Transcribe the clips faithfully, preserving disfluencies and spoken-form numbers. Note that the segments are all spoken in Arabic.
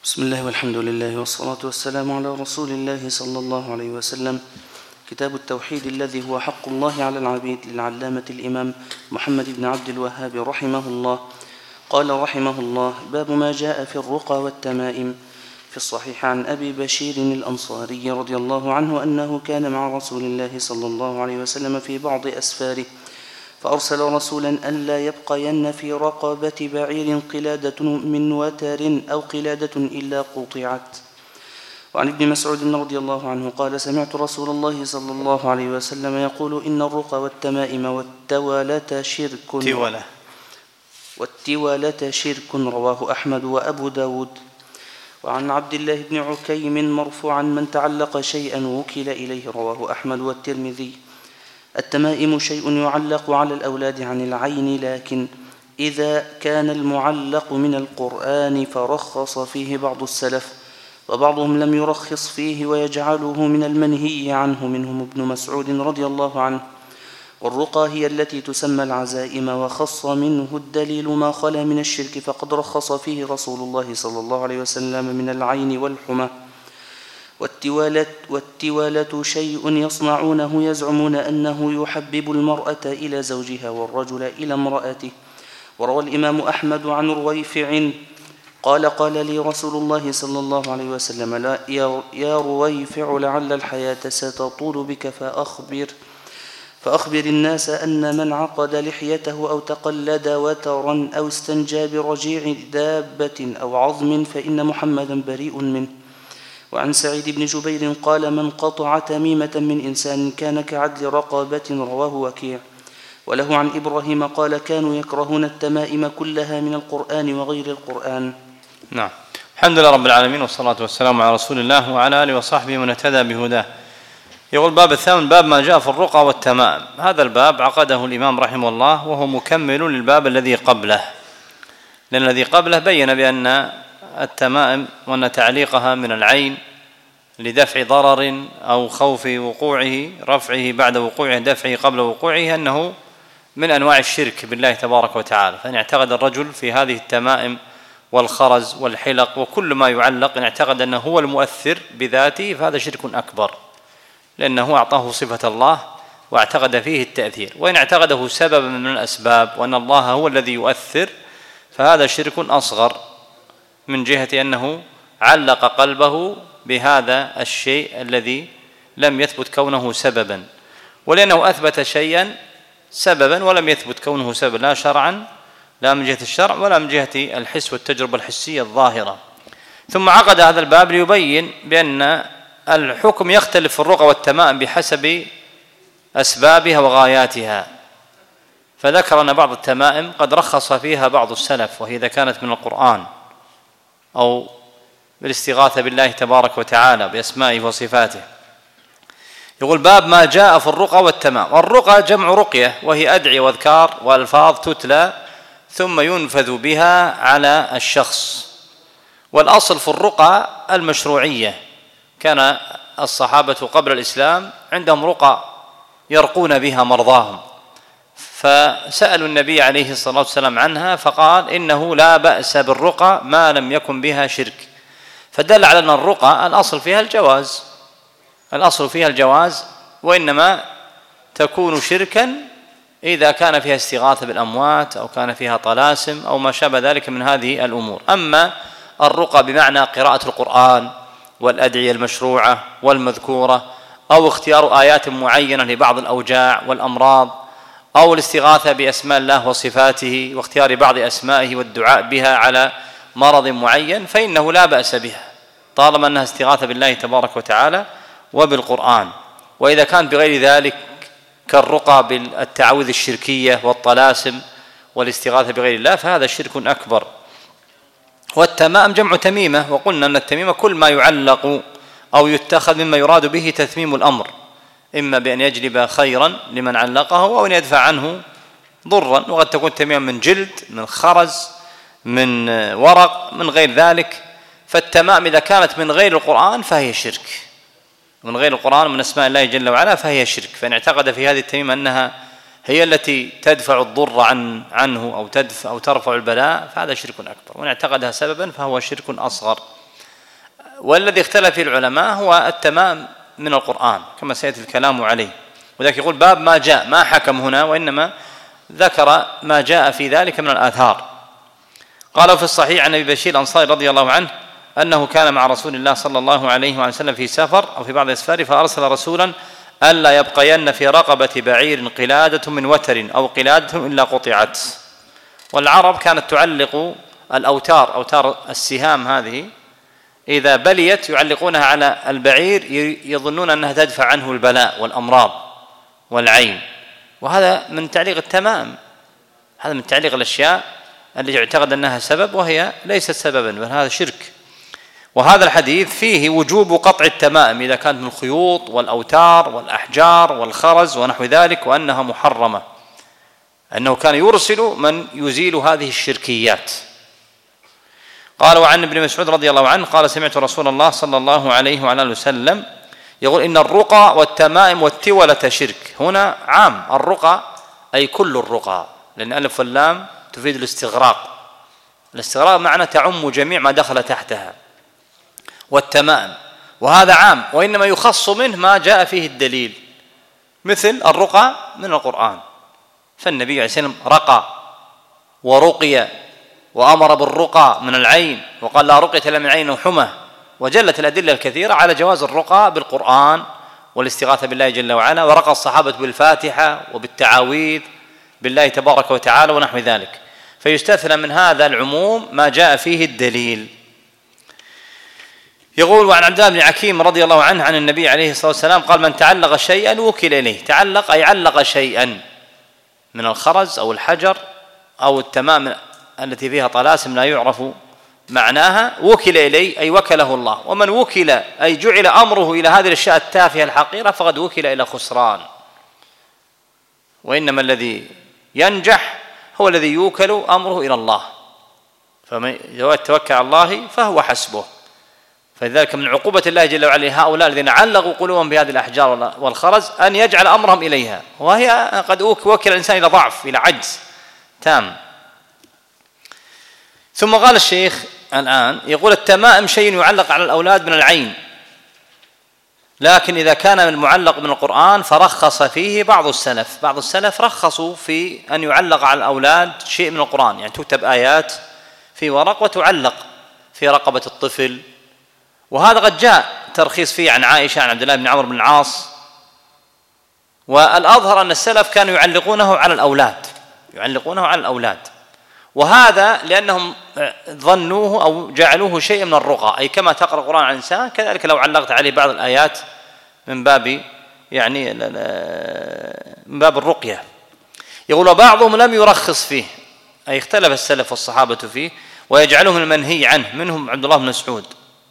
بسم الله والحمد لله والصلاة والسلام على رسول الله صلى الله عليه وسلم. كتاب التوحيد الذي هو حق الله على العبيد للعلامة الإمام محمد بن عبد الوهاب رحمه الله. قال رحمه الله: باب ما جاء في الرقى والتمائم. في الصحيح عن أبي بشير الأنصاري رضي الله عنه أنه كان مع رسول الله صلى الله عليه وسلم في بعض أسفاره، فأرسل رسولا ألا يبقين في رقبة بعير قلادة من وتر أو قلادة إلا قطعت. وعن ابن مسعود رضي الله عنه قال: سمعت رسول الله صلى الله عليه وسلم يقول: إن الرقى والتمائم والتوالة شرك والتولة والتوالة شرك. رواه أحمد وأبو داود. وعن عبد الله بن عكيم مرفوعا: من تعلق شيئا وكل إليه. رواه أحمد والترمذي. التمائم شيء يعلق على الأولاد عن العين، لكن إذا كان المعلق من القرآن فرخص فيه بعض السلف، وبعضهم لم يرخص فيه ويجعله من المنهي عنه، منهم ابن مسعود رضي الله عنه. والرقى هي التي تسمى العزائم، وخص منه الدليل ما خلا من الشرك، فقد رخص فيه رسول الله صلى الله عليه وسلم من العين والحمى. والتوالة, والتوالة شيء يصنعونه يزعمون أنه يحبب المرأة إلى زوجها والرجل إلى امرأته. وروى الإمام أحمد عن رويفع قال: قال لي رسول الله صلى الله عليه وسلم: لا يا رويفع، لعل الحياة ستطول بك، فأخبر فأخبر الناس أن من عقد لحيته أو تقلد وترا أو استنجى برجيع دابة أو عظم فإن محمدا بريء منه. وعن سعيد بن جبير قال: من قطع تميمة من إنسان كان كعدل رقبة. رواه وكيع. وله عن إبراهيم قال: كانوا يكرهون التمائم كلها من القرآن وغير القرآن. نعم. الحمد لله رب العالمين، والصلاة والسلام على رسول الله وعلى آله وصحبه من اهتدى بهداه. يقول: الباب الثامن: باب ما جاء في الرقى والتمائم. هذا الباب عقده الإمام رحمه الله وهو مكمل للباب الذي قبله، لأن الذي قبله بين بأن التمائم وأن تعليقها من العين لدفع ضرر أو خوف وقوعه، رفعه بعد وقوعه، دفعه قبل وقوعه، أنه من أنواع الشرك بالله تبارك وتعالى. فإن اعتقد الرجل في هذه التمائم والخرز والحلق وكل ما يعلق، إن اعتقد أنه هو المؤثر بذاته، فهذا شرك أكبر، لأنه أعطاه صفة الله واعتقد فيه التأثير. وإن اعتقده سببا من الأسباب وأن الله هو الذي يؤثر، فهذا شرك أصغر، من جهة أنه علق قلبه بهذا الشيء الذي لم يثبت كونه سببا، ولأنه أثبت شيئا سببا ولم يثبت كونه سببا، لا شرعا، لا من جهة الشرع ولا من جهة الحس والتجربة الحسية الظاهرة. ثم عقد هذا الباب ليبين بأن الحكم يختلف في الرقى والتمائم بحسب أسبابها وغاياتها. فذكر أن بعض التمائم قد رخص فيها بعض السلف، وهي إذا كانت من القرآن أو بالاستغاثة بالله تبارك وتعالى بأسمائه وصفاته. يقول: باب ما جاء في الرقى والتمائم. والرقى جمع رقية، وهي أدعية وأذكار وألفاظ تتلى ثم ينفذ بها على الشخص. والأصل في الرقى المشروعية، كان الصحابة قبل الإسلام عندهم رقى يرقون بها مرضاهم، فسألوا النبي عليه الصلاة والسلام عنها، فقال: إنه لا بأس بالرقى ما لم يكن بها شرك. فدل على أن الرقى الأصل فيها الجواز، الأصل فيها الجواز، وإنما تكون شركا إذا كان فيها استغاثة بالأموات أو كان فيها طلاسم أو ما شابه ذلك من هذه الأمور. أما الرقى بمعنى قراءة القرآن والأدعية المشروعة والمذكورة، أو اختيار آيات معينة لبعض الأوجاع والأمراض، أو الاستغاثة بأسماء الله وصفاته واختيار بعض أسمائه والدعاء بها على مرض معين، فإنه لا بأس بها طالما أنها استغاثة بالله تبارك وتعالى وبالقرآن. وإذا كان بغير ذلك كالرقى بالتعوذ الشركية والطلاسم والاستغاثة بغير الله، فهذا شرك أكبر. والتمائم جمع تميمة، وقلنا أن التميمة كل ما يعلق أو يتخذ مما يراد به تتميم الأمر، إما بأن يجلب خيرا لمن علقه أو أن يدفع عنه ضرا. وقد تكون تميمة من جلد، من خرز، من ورق، من غير ذلك. فالتمائم إذا كانت من غير القرآن فهي شرك، من غير القرآن من أسماء الله جل وعلا فهي شرك. فإن اعتقد في هذه التميمة أنها هي التي تدفع الضر عن عنه أو تدفع أو ترفع البلاء، فهذا شرك أكبر. وإن اعتقدها سببا فهو شرك أصغر. والذي اختلف فيه العلماء هو التمام من القرآن كما سيأتي الكلام عليه، وذلك يقول باب ما جاء، ما حكم هنا وإنما ذكر ما جاء في ذلك من الآثار. قال في الصحيح عن أبي بشير الأنصاري رضي الله عنه أنه كان مع رسول الله صلى الله عليه وسلم في سفر أو في بعض الأسفار فأرسل رسولا ألا يبقين في رقبة بعير قلادة من وتر أو قلادة إلا قطعت. والعرب كانت تعلق الأوتار، أوتار السهام هذه إذا بليت يعلقونها على البعير يظنون أنها تدفع عنه البلاء والأمراض والعين، وهذا من تعليق التمام، هذا من تعليق الأشياء التي يعتقد أنها سبب وهي ليست سببا بل هذا شرك. وهذا الحديث فيه وجوب قطع التمائم إذا كانت من الخيوط والأوتار والأحجار والخرز ونحو ذلك، وأنها محرمة، أنه كان يرسل من يزيل هذه الشركيات. قال وعن ابن مسعود رضي الله عنه قال سمعت رسول الله صلى الله عليه وعلى اله وسلم يقول إن الرقى والتمائم والتولة شرك. هنا عام، الرقى أي كل الرقى، لأن ألف واللام تفيد الاستغراق، الاستغراق معنى تعم جميع ما دخل تحتها، والتمائم وهذا عام، وإنما يخص منه ما جاء فيه الدليل، مثل الرقى من القرآن، فالنبي عليه الصلاة والسلام رقى ورقي وأمر بالرقى من العين وقال لا رقية إلا من عين وحمى، وجلت الأدلة الكثيرة على جواز الرقى بالقرآن والاستغاثة بالله جل وعلا، ورقى الصحابة بالفاتحة وبالتعاويذ بالله تبارك وتعالى ونحو ذلك، فيستثنى من هذا العموم ما جاء فيه الدليل. يقول وعن عبد الله بن عكيم رضي الله عنه عن النبي عليه الصلاة والسلام قال من تعلق شيئا وكل إليه. تعلق أي علق شيئا من الخرز أو الحجر أو التمام التي فيها طلاسم لا يعرف معناها، وكل إليه أي وكله الله، ومن وكل أي جعل أمره إلى هذه الأشياء التافهة الحقيرة فقد وكل إلى خسران، وإنما الذي ينجح هو الذي يوكل أمره إلى الله، فمن يتوكل على الله فهو حسبه. فلذلك من عقوبة الله جل وعلا هؤلاء الذين علقوا قلوبهم بهذه الأحجار والخرز أن يجعل أمرهم إليها، وهي قد وكل الإنسان إلى ضعف إلى عجز تام. ثم قال الشيخ الآن يقول التمائم شيء يعلق على الأولاد من العين، لكن إذا كان المعلق من القرآن فرخص فيه بعض السلف، بعض السلف رخصوا في أن يعلق على الأولاد شيء من القرآن، يعني تكتب آيات في ورق وتعلق في رقبة الطفل، وهذا قد جاء ترخيص فيه عن عائشة عن عبد الله بن عمرو بن العاص. والأظهر أن السلف كانوا يعلقونه على الأولاد، يعلقونه على الأولاد، وهذا لأنهم ظنوه أو جعلوه شيء من الرقى، أي كما تقرأ القرآن على الإنسان كذلك لو علقت عليه بعض الآيات من باب يعني من باب الرقية. يقول بعضهم لم يرخص فيه، أي اختلف السلف والصحابة فيه، ويجعله من المنهي عنه، منهم عبد الله بن مسعود.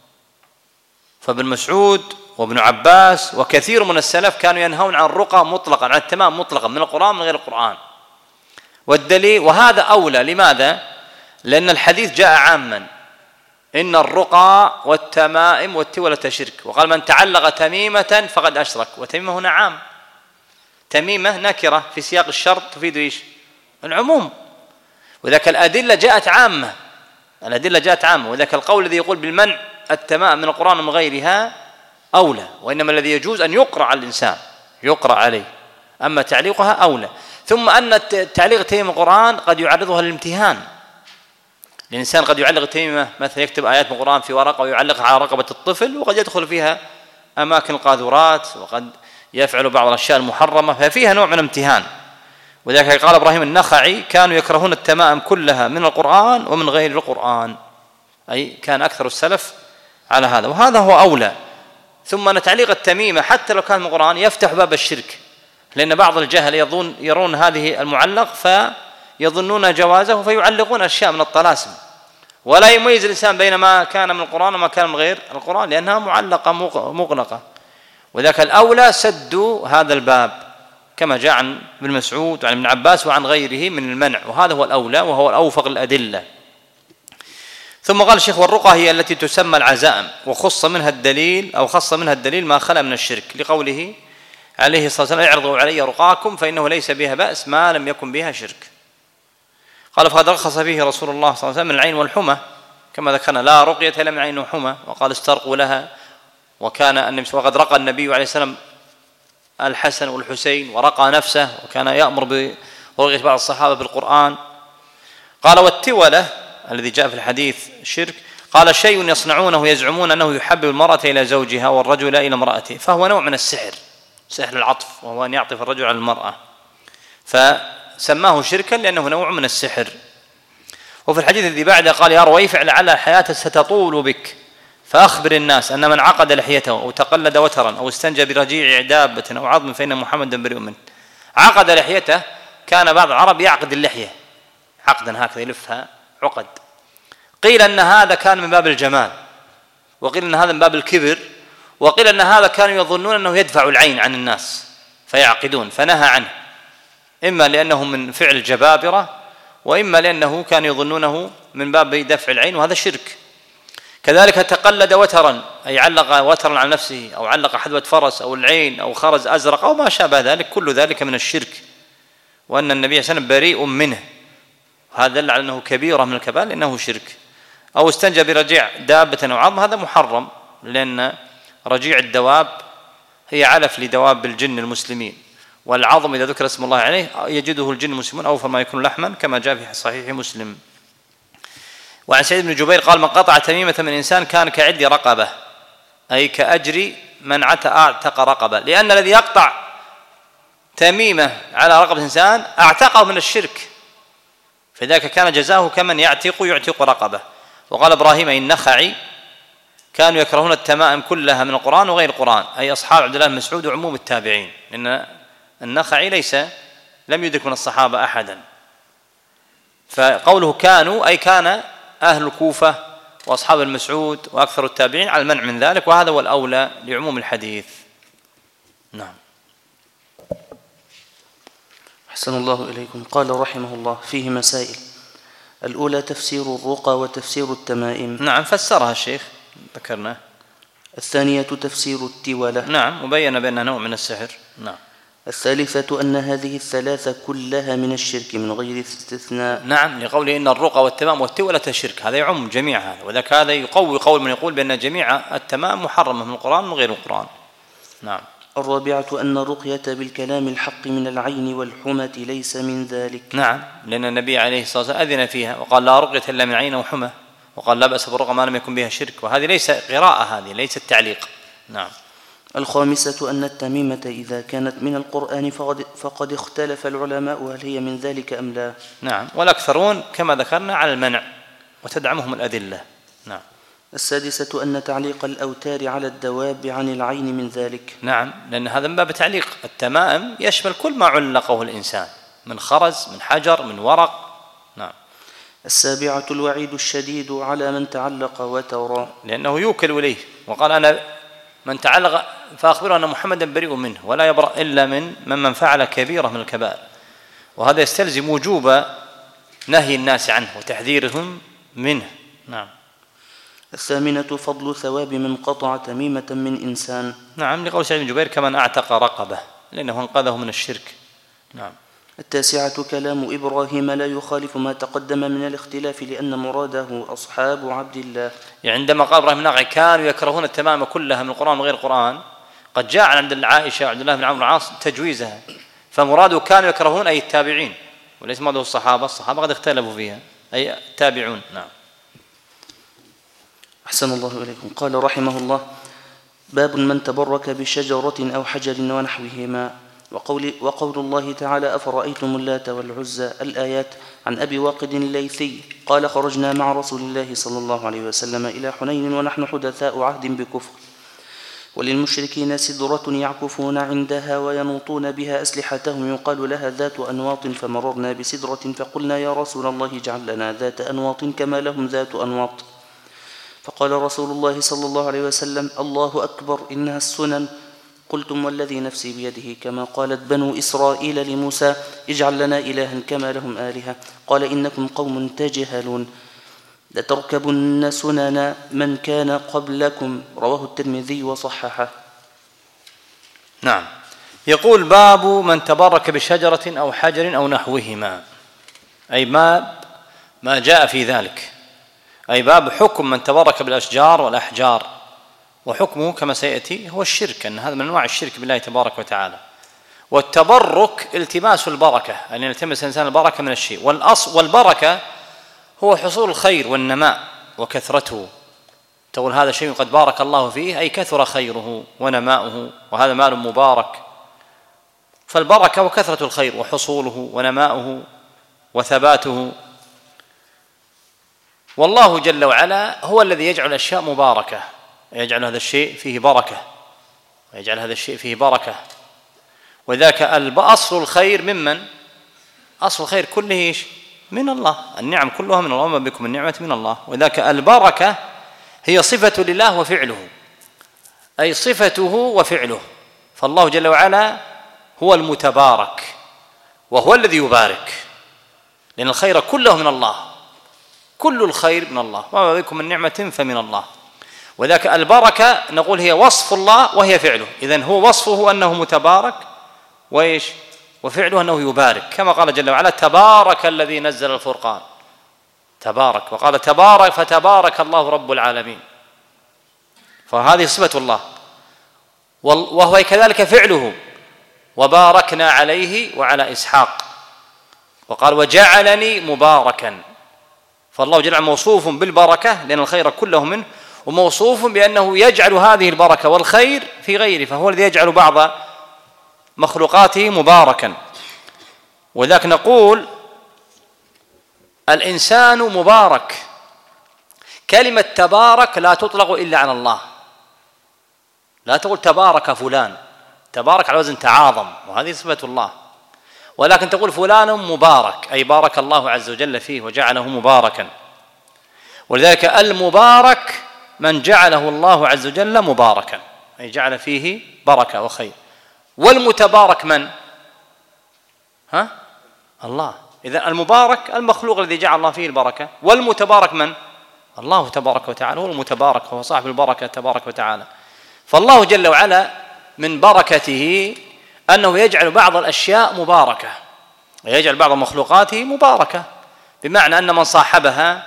فابن مسعود وابن عباس وكثير من السلف كانوا ينهون عن الرقى مطلقا، عن التمام مطلقا من القرآن من غير القرآن. والدليل وهذا أولى، لماذا؟ لأن الحديث جاء عاما إن الرقى والتمائم والتولة شرك، وقال من تعلق تميمة فقد أشرك، وتميمة هنا عام، تميمة نكرة في سياق الشرط تفيد إيش؟ العموم، وذاك الأدلة جاءت عامة، الأدلة جاءت عامة، وذاك القول الذي يقول بالمنع التمائم من القرآن ومن غيرها أولى، وإنما الذي يجوز أن يقرأ على الإنسان يقرأ عليه، أما تعليقها أولى. ثم أن تعليق تميم القرآن قد يعرضها للامتهان، الإنسان قد يعلق تميمة مثلا يكتب آيات من القرآن في ورقة ويعلقها على رقبة الطفل، وقد يدخل فيها أماكن القاذورات، وقد يفعل بعض الأشياء المحرمة، ففيها نوع من امتهان. وذلك قال إبراهيم النخعي كانوا يكرهون التمائم كلها من القرآن ومن غير القرآن، أي كان أكثر السلف على هذا، وهذا هو أولى. ثم أن تعليق التميمة حتى لو كان من القرآن يفتح باب الشرك، لأن بعض الجهل يظن يرون هذه المعلق فيظنون جوازه فيعلقون أشياء من الطلاسم، ولا يميز الإنسان بين ما كان من القرآن وما كان من غير القرآن، لأنها معلقة مغلقة. وذاك الأولى سدوا هذا الباب كما جاء عن ابن مسعود وعن ابن عباس وعن غيره من المنع، وهذا هو الأولى وهو الأوفق الأدلة. ثم قال الشيخ والرقى هي التي تسمى العزائم، وخص منها الدليل أو خص منها الدليل ما خلا من الشرك، لقوله عليه الصلاة والسلام اعرضوا علي رقاكم فإنه ليس بها بأس ما لم يكن بها شرك. قال فقد رخص فيه رسول الله صلى الله عليه وسلم من العين والحمى كما ذكرنا لا رقية إلا من عين حمى، وقال استرقوا لها، وكان النبي وقد رقى النبي عليه السلام الحسن والحسين ورقى نفسه، وكان يأمر برقية بعض الصحابة بالقرآن. قال والتولة الذي جاء في الحديث شرك، قال شيء يصنعونه يزعمون أنه يحبب المرأة إلى زوجها والرجل إلى امرأته، فهو نوع من السحر، سحر العطف، وهو أن يعطف الرجل على المرأة، فسماه شركا لأنه نوع من السحر. وفي الحديث الذي بعده قال يا رويفع لعل حياته ستطول بك فأخبر الناس أن من عقد لحيته أو تقلد وترا أو استنجى برجيع دابة أو عظم فإن محمدا بريء منه. عقد لحيته، كان بعض العرب يعقد اللحية عقدا هكذا يلفها عقد، قيل أن هذا كان من باب الجمال، وقيل أن هذا من باب الكبر، وقيل أن هذا كانوا يظنون أنه يدفع العين عن الناس فيعقدون، فنهى عنه، إما لأنه من فعل الجبابرة، وإما لأنه كانوا يظنونه من باب دفع العين، وهذا شرك. كذلك تقلد وترا، أي علق وترا على نفسه، أو علق حذوة فرس أو العين أو خرز أزرق أو ما شابه ذلك، كل ذلك من الشرك، وأن النبي صلى الله عليه وسلم بريء منه، هذا دل على أنه كبيرة من الكبائر لأنه شرك. أو استنجى برجيع دابة أو عظم، هذا محرم، لأن رجيع الدواب هي علف لدواب الجن المسلمين، والعظم إذا ذكر اسم الله عليه يجده الجن المسلمون أوفر ما يكون لحما، كما جاء في صحيح مسلم. وعن سعيد بن جبير قال من قطع تميمة من إنسان كان كعد رقبة، أي كأجر من اعتق رقبة، لأن الذي يقطع تميمة على رقبة إنسان اعتقه من الشرك، فذلك كان جزاؤه كمن يعتق يعتق رقبة. وقال إبراهيم أي النخعي كانوا يكرهون التمائم كلها من القرآن وغير القرآن، أي أصحاب عبد الله بن مسعود وعموم التابعين، لأن النخعي ليس لم يدرك من الصحابة أحدا. فقوله كانوا أي كان أهل الكوفة وأصحاب المسعود وأكثر التابعين على المنع من ذلك، وهذا هو الأولى لعموم الحديث. نعم. أحسن الله إليكم. قال رحمه الله فيه مسائل. الأولى تفسير الرقى وتفسير التمائم. نعم فسرها الشيخ ذكرنا. الثانية تفسير التولة. نعم وبين بأنها نوع من السحر. نعم. الثالثة أن هذه الثلاثة كلها من الشرك من غير استثناء. نعم لقوله إن الرقى والتمام والتولة شرك، هذا يعم جميع هذا، وذاك هذا يقوي قول من يقول بأن جميع التمام محرمة من القرآن من غير القرآن. نعم. الرابعة أن الرقية بالكلام الحق من العين والحمى ليس من ذلك. نعم لأن النبي عليه الصلاة والسلام أذن فيها وقال لا رقية إلا من عين وحمى، وقال لا بأس بالرقى ما لم يكن بها شرك، وهذه ليس قراءة، هذه ليست تعليق. نعم. الخامسة أن التميمة إذا كانت من القرآن فقد, فقد اختلف العلماء هل هي من ذلك أم لا. نعم والأكثرون كما ذكرنا على المنع وتدعمهم الأدلة. نعم. السادسة أن تعليق الأوتار على الدواب عن العين من ذلك. نعم لأن هذا من باب تعليق، التمائم يشمل كل ما علقه الإنسان من خرز من حجر من ورق. نعم. السابعة الوعيد الشديد على من تعلق وترى، لأنه يوكل إليه، وقال أنا من تعلق فأخبره أن محمدا بريء منه ولا يبرأ إلا من من فعل كبيرة من الكبائر، وهذا يستلزم وجوب نهي الناس عنه وتحذيرهم منه. نعم. الثامنة فضل ثواب من قطع تميمة من إنسان. نعم لقول سعيد بن جبير كمن أعتق رقبة، لأنه انقذه من الشرك. نعم. التاسعة كلام إبراهيم لا يخالف ما تقدم من الاختلاف لأن مراده أصحاب عبد الله. يعني عندما قال إبراهيم النخعي كانوا يكرهون التمام كلها من القرآن وغير القرآن، قد جاء عند عائشة وعبد الله بن عمرو العاص تجويزها، فمراده كانوا يكرهون أي التابعين، وليس مراده الصحابة، الصحابة قد اختلفوا فيها أي التابعون. نعم. أحسن الله إليكم. قال رحمه الله باب من تبرك بشجرة أو حجر ونحوهما. وقول, وقول الله تعالى أفرأيتم اللات والعزى الآيات. عن أبي واقد الليثي قال خرجنا مع رسول الله صلى الله عليه وسلم إلى حنين ونحن حدثاء عهد بكفر، وللمشركين سدرة يعكفون عندها وينوطون بها أسلحتهم يقال لها ذات أنواط، فمررنا بسدرة فقلنا يا رسول الله اجعل لنا ذات أنواط كما لهم ذات أنواط، فقال رسول الله صلى الله عليه وسلم الله أكبر إنها السنن. قلتم والذي نفسي بيده كما قالت بنو إسرائيل لموسى اجعل لنا إلها كما لهم آلهة. قال إنكم قوم تجهلون لتركبن سنن من كان قبلكم. رواه الترمذي وصححه. نعم. يقول باب من تبرك بشجرة أو حجر أو نحوهما، أي ما ما جاء في ذلك. أي باب حكم من تبرك بالأشجار والأحجار، وحكمه كما سيأتي هو الشرك، أن هذا من أنواع الشرك بالله تبارك وتعالى. والتبرك التماس البركة، أن يلتمس الإنسان البركة من الشيء، والأصل والبركة هو حصول الخير والنماء وكثرته. تقول هذا شيء قد بارك الله فيه، أي كثر خيره ونماؤه، وهذا مال مبارك. فالبركة وكثرة الخير وحصوله ونماؤه وثباته. والله جل وعلا هو الذي يجعل الأشياء مباركة، يجعل هذا الشيء فيه بركة، ويجعل هذا الشيء فيه بركة. وذاك أصل الخير ممن؟ أصل الخير كله من الله، النعم كلها من الله، وما بكم من نعمة من الله. وذاك البركة هي صفة لله وفعله، أي صفته وفعله. فالله جل وعلا هو المتبارك، وهو الذي يبارك، لأن الخير كله من الله، كل الخير من الله، وما بكم من نعمة فمن الله. وذاك البركة نقول هي وصف الله وهي فعله. إذن هو وصفه أنه متبارك، وإيش؟ وفعله أنه يبارك، كما قال جل وعلا تبارك الذي نزل الفرقان، تبارك، وقال تبارك فتبارك الله رب العالمين. فهذه صفة الله، وهو كذلك فعله، وباركنا عليه وعلى إسحاق، وقال وجعلني مباركا. فالله جل وعلا موصوف بالبركة لأن الخير كله منه، وموصوف بأنه يجعل هذه البركة والخير في غيره، فهو الذي يجعل بعض مخلوقاته مباركا. وذاك نقول الإنسان مبارك. كلمة تبارك لا تطلق إلا على الله، لا تقول تبارك فلان، تبارك على وزن تعاظم، وهذه صفة الله. ولكن تقول فلان مبارك، أي بارك الله عز وجل فيه وجعله مباركا. ولذلك المبارك من جعله الله عز وجل مباركا، أي جعل فيه بركة وخير. والمتبارك من؟ ها؟ الله. إذن المبارك المخلوق الذي جعل الله فيه البركة، والمتبارك من؟ الله تبارك وتعالى، هو المتبارك، هو صاحب البركة تبارك وتعالى. فالله جل وعلا من بركته أنه يجعل بعض الأشياء مباركة، ويجعل بعض مخلوقاته مباركة، بمعنى أن من صاحبها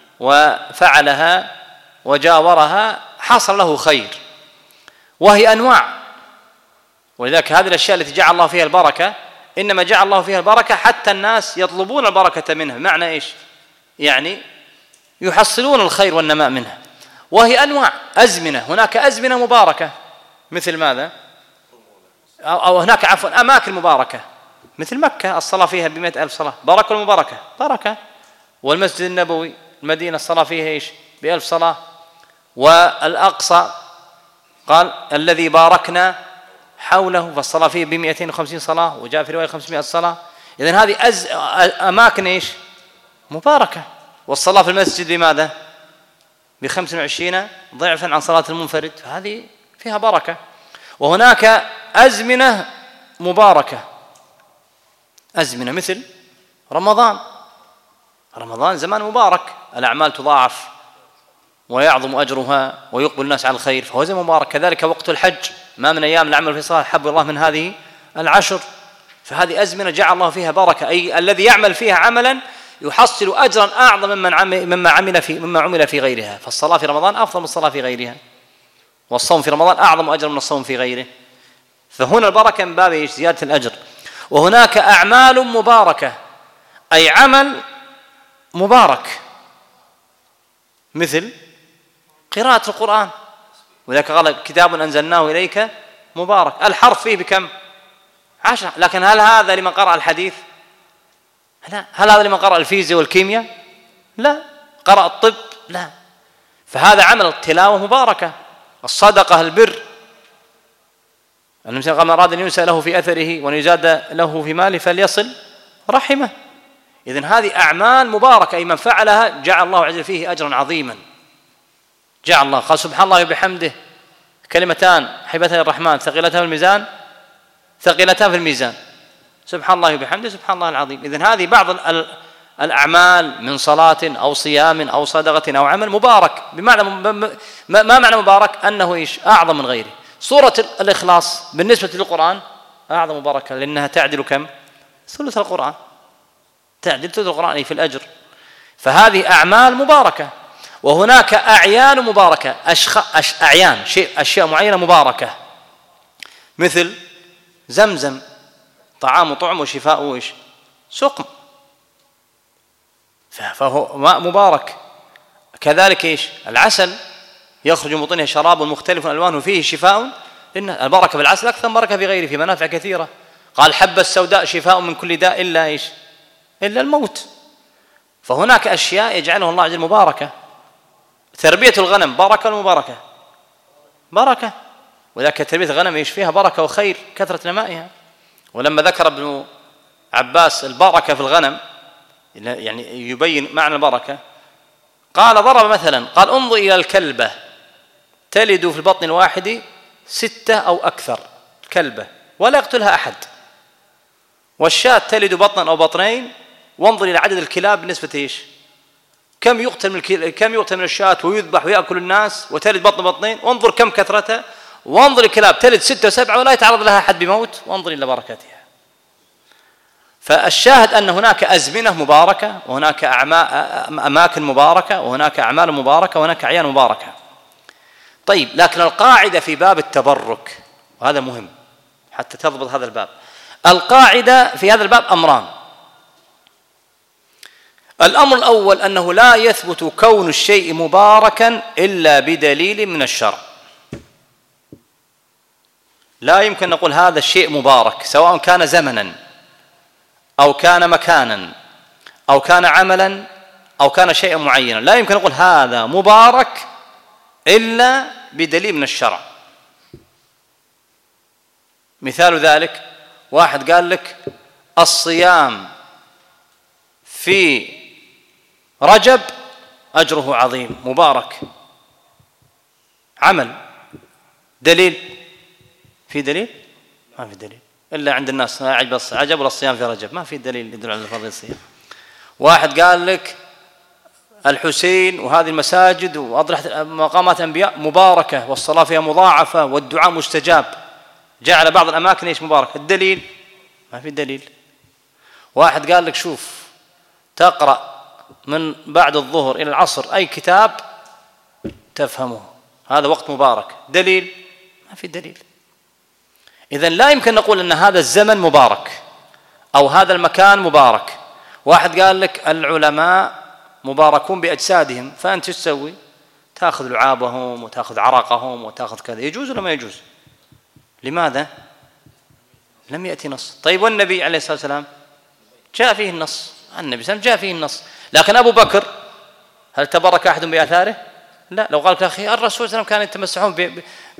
وفعلها وجاورها حصل له خير، وهي أنواع. ولذلك هذه الأشياء التي جعل الله فيها البركة إنما جعل الله فيها البركة حتى الناس يطلبون البركة منها، بمعنى إيش؟ يعني يحصلون الخير والنماء منها. وهي أنواع أزمنة، هناك أزمنة مباركة مثل ماذا؟ أو هناك عفوا أماكن مباركة مثل مكة الصلاة فيها بمئة ألف صلاة، بركة المباركة بركة. والمسجد النبوي المدينة الصلاة فيها إيش؟ بألف صلاة. والأقصى قال الذي باركنا حوله فالصلاة فيه بمئتين وخمسين صلاة، وجاء في رواية خمسمائة صلاة. إذن هذه أز... أماكن إيش؟ مباركة. والصلاة في المسجد بماذا؟ بخمس وعشرين ضعفا عن صلاة المنفرد، فهذه فيها بركة. وهناك أزمنة مباركة، أزمنة مثل رمضان. رمضان زمان مبارك، الأعمال تضاعف ويعظم أجرها ويقبل الناس على الخير، فهو زمان مبارك. كذلك وقت الحج، ما من أيام العمل في صلاة حب الله من هذه العشر. فهذه أزمنة جعل الله فيها بركة، أي الذي يعمل فيها عملا يحصل أجرا أعظم ممن عمل مما عمل في مما عمل في غيرها. فالصلاة في رمضان أفضل من الصلاة في غيرها، والصوم في رمضان أعظم أجر من الصوم في غيره. فهنا البركة من باب زيادة الأجر. وهناك أعمال مباركة، أي عمل مبارك مثل قراءة القرآن، وذلك قال كتاب أنزلناه إليك مبارك. الحرف فيه بكم؟ عشرة. لكن هل هذا لمن قرأ الحديث؟ لا. هل هذا لمن قرأ الفيزياء والكيمياء؟ لا. قرأ الطب؟ لا. فهذا عمل التلاوة مباركة. الصدقة، البر، النبي قال من أراد أن ينسى له في أثره وأن يزاد له في ماله فليصل رحمه. إذن هذه أعمال مباركة، أي من فعلها جعل الله عز وجل فيه أجرا عظيما. جعل الله قال سبحان الله وبحمده كلمتان حبيبتان الرحمن ثقيلتان في الميزان ثقيلتان في الميزان سبحان الله وبحمده سبحان الله العظيم. إذن هذه بعض الأعمال من صلاة أو صيام أو صدقة أو عمل مبارك. بمعنى ما معنى مبارك؟ أنه إيش؟ أعظم من غيره. سورة الإخلاص بالنسبة للقرآن أعظم مباركة، لأنها تعدل كم؟ ثلث القرآن، تعدل ثلث القرآن في الأجر. فهذه أعمال مباركة. وهناك أعيان مباركة، أشخ... أش... أعيان شيء أشياء معينة مباركة، مثل زمزم طعام وطعم وشفاء وإيش سقم، فهو ماء مبارك. كذلك إيش العسل يخرج من بطنه شراب مختلف ألوانه فيه شفاء، إن البركة بالعسل أكثر بركة في غيره، في منافع كثيرة. قال حبة السوداء شفاء من كل داء إلا إيش إلا الموت. فهناك أشياء يجعلها الله عز وجل مباركة. تربية الغنم بركة ومباركة بركة، وذلك تربية الغنم إيش فيها بركة وخير، كثرة نمائها. ولما ذكر ابن عباس البركة في الغنم يعني يبين معنى البركة، قال ضرب مثلا، قال انظر إلى الكلبة تلد في البطن الواحد ستة أو أكثر، الكلبة ولا يقتلها أحد، والشاة تلد بطنا أو بطنين، وانظر إلى عدد الكلاب بالنسبة إيش كم يقتل من الكل... كم يقتل من الشاة ويذبح ويأكل الناس، وتلد بطن بطنين، وانظر كم كثرتها، وانظر الكلاب تلد ستة وسبعة ولا يتعرض لها أحد بموت، وانظر إلى بركاتها. فالشاهد أن هناك أزمنة مباركة، وهناك أماكن مباركة، وهناك أعمال مباركة، وهناك أعيان مباركة. طيب، لكن القاعدة في باب التبرك، وهذا مهم حتى تضبط هذا الباب، القاعدة في هذا الباب أمران. الأمر الأول أنه لا يثبت كون الشيء مباركا إلا بدليل من الشرع. لا يمكن نقول هذا الشيء مبارك سواء كان زمنا أو كان مكانا أو كان عملا أو كان شيئا معينا، لا يمكن نقول هذا مبارك إلا بدليل من الشرع. مثال ذلك، واحد قال لك الصيام في رجب أجره عظيم مبارك، عمل، دليل؟ في دليل؟ ما في دليل إلا عند الناس عجب عجب الصيام في رجب، ما في دليل يدل على فضل الصيام. واحد قال لك الحسين وهذه المساجد وأضرحت مقامات الأنبياء مباركة والصلاة فيها مضاعفة والدعاء مستجاب، جعل بعض الأماكن إيش مباركة، الدليل؟ ما في دليل. واحد قال لك شوف تقرأ من بعد الظهر إلى العصر أي كتاب تفهمه، هذا وقت مبارك، دليل؟ ما في دليل. إذن لا يمكن نقول أن هذا الزمن مبارك أو هذا المكان مبارك. واحد قال لك العلماء مباركون بأجسادهم، فأنت تسوي تأخذ لعابهم وتأخذ عرقهم وتأخذ كذا، يجوز ولا ما يجوز؟ لماذا؟ لم يأتي نص. طيب والنبي عليه الصلاة والسلام جاء فيه النص، النبي صلى الله عليه وسلم جاء فيه النص، لكن أبو بكر هل تبرك أحد بآثاره؟ لا. لو قال لك أخي الرسول صلى الله عليه وسلم كان يتمسحون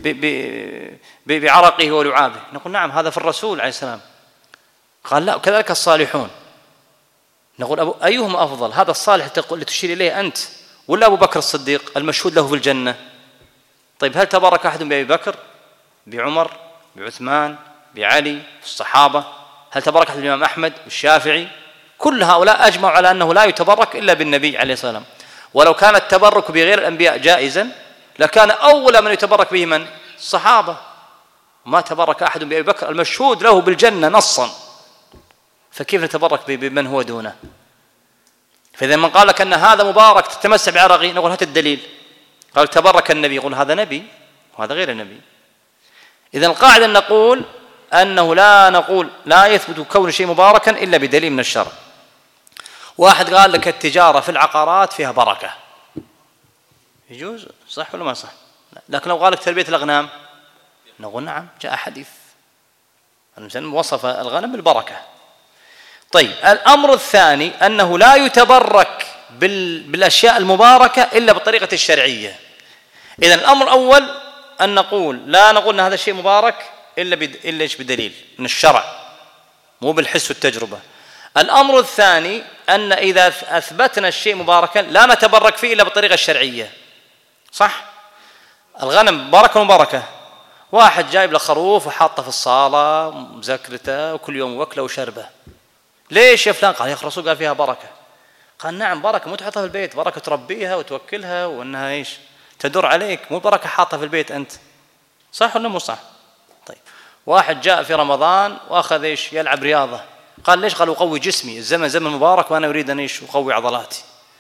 بعرقه ولعابه، نقول نعم هذا في الرسول عليه السلام. قال لا، وكذلك الصالحون. نقول أبو أيهما أفضل، هذا الصالح اللي تشير إليه أنت ولا أبو بكر الصديق المشهود له في الجنة؟ طيب هل تبارك أحد بأبي بكر، بعمر، بعثمان، بعلي، الصحابة؟ هل تبارك أحد بالإمام أحمد والشافعي؟ كل هؤلاء أجمعوا على أنه لا يتبرك إلا بالنبي عليه الصلاة والسلام. ولو كان التبرك بغير الأنبياء جائزا لكان أول من يتبرك به من؟ الصحابة. ما تبرك أحد بأبي بكر المشهود له بالجنة نصا، فكيف نتبرك بمن هو دونه؟ فإذا من قال لك أن هذا مبارك تتمسح بعرقه، نقول هات الدليل. قال تبرك النبي، يقول هذا نبي وهذا غير النبي. إذا القاعدة نقول أنه لا نقول لا يثبت كون شيء مباركا إلا بدليل من الشرع. واحد قال لك التجارة في العقارات فيها بركة، يجوز؟ صح ولا ما صح؟ لكن لو قال لك تربية الأغنام، نقول نعم جاء حديث المسلم وصف الغنم بالبركة. طيب الأمر الثاني أنه لا يتبرك بالأشياء المباركة إلا بالطريقة الشرعية. إذن الأمر الأول أن نقول لا نقول أن هذا الشيء مبارك إلا إلا إيش بدليل من الشرع، مو بالحس والتجربة. الأمر الثاني أن إذا أثبتنا الشيء مباركا لا نتبرك فيه إلا بالطريقة الشرعية. صح؟ الغنم بركة مباركة، واحد جايب له خروف وحاطه في الصالة مذكرته وكل يوم وكله وشربه، ليش يا فلان؟ قال يا أخي الرسول قال فيها بركة. قال نعم بركة، مو تحطها في البيت، بركة تربيها وتوكلها وأنها إيش تدور عليك، مو بركة حاطها في البيت أنت. صح ولا مو صح؟ طيب واحد جاء في رمضان وأخذ إيش يلعب رياضة، قال ليش؟ قال أقوي جسمي، الزمن زمن مبارك وأنا أريد أن إيش أقوي عضلاتي.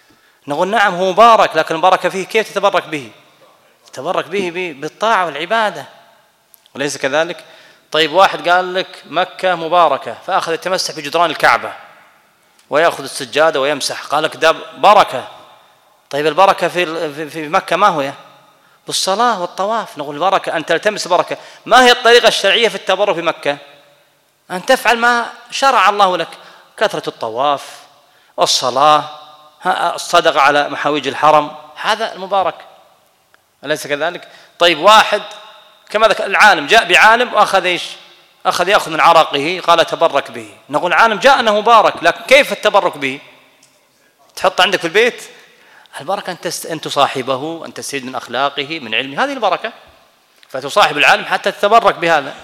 نقول نعم هو مبارك، لكن البركة فيه كيف تتبرك به؟ تتبرك به بالطاعة والعبادة، وليس كذلك؟ طيب واحد قال لك مكة مباركة فأخذ يتمسح بجدران الكعبة ويأخذ السجادة ويمسح، قال لك ده بركة. طيب البركة في في مكة ما هو؟ بالصلاة والطواف. نقول البركة أن تلتمس بركة. ما هي الطريقة الشرعية في التبرك في مكة؟ أن تفعل ما شرع الله لك، كثرة الطواف والصلاة، الصدقة على محاويج الحرم، هذا المبارك، أليس كذلك؟ طيب واحد كما ذكر العالم جاء بعالم وأخذ إيش؟ أخذ يأخذ من عرقه، قال تبرك به. نقول العالم جاء أنه مبارك، لكن كيف التبرك به؟ تحط عندك في البيت؟ البركة أن تصاحبه، أن تستفيد من أخلاقه، من علمه، هذه البركة. فتصاحب العالم حتى تتبرك بهذا.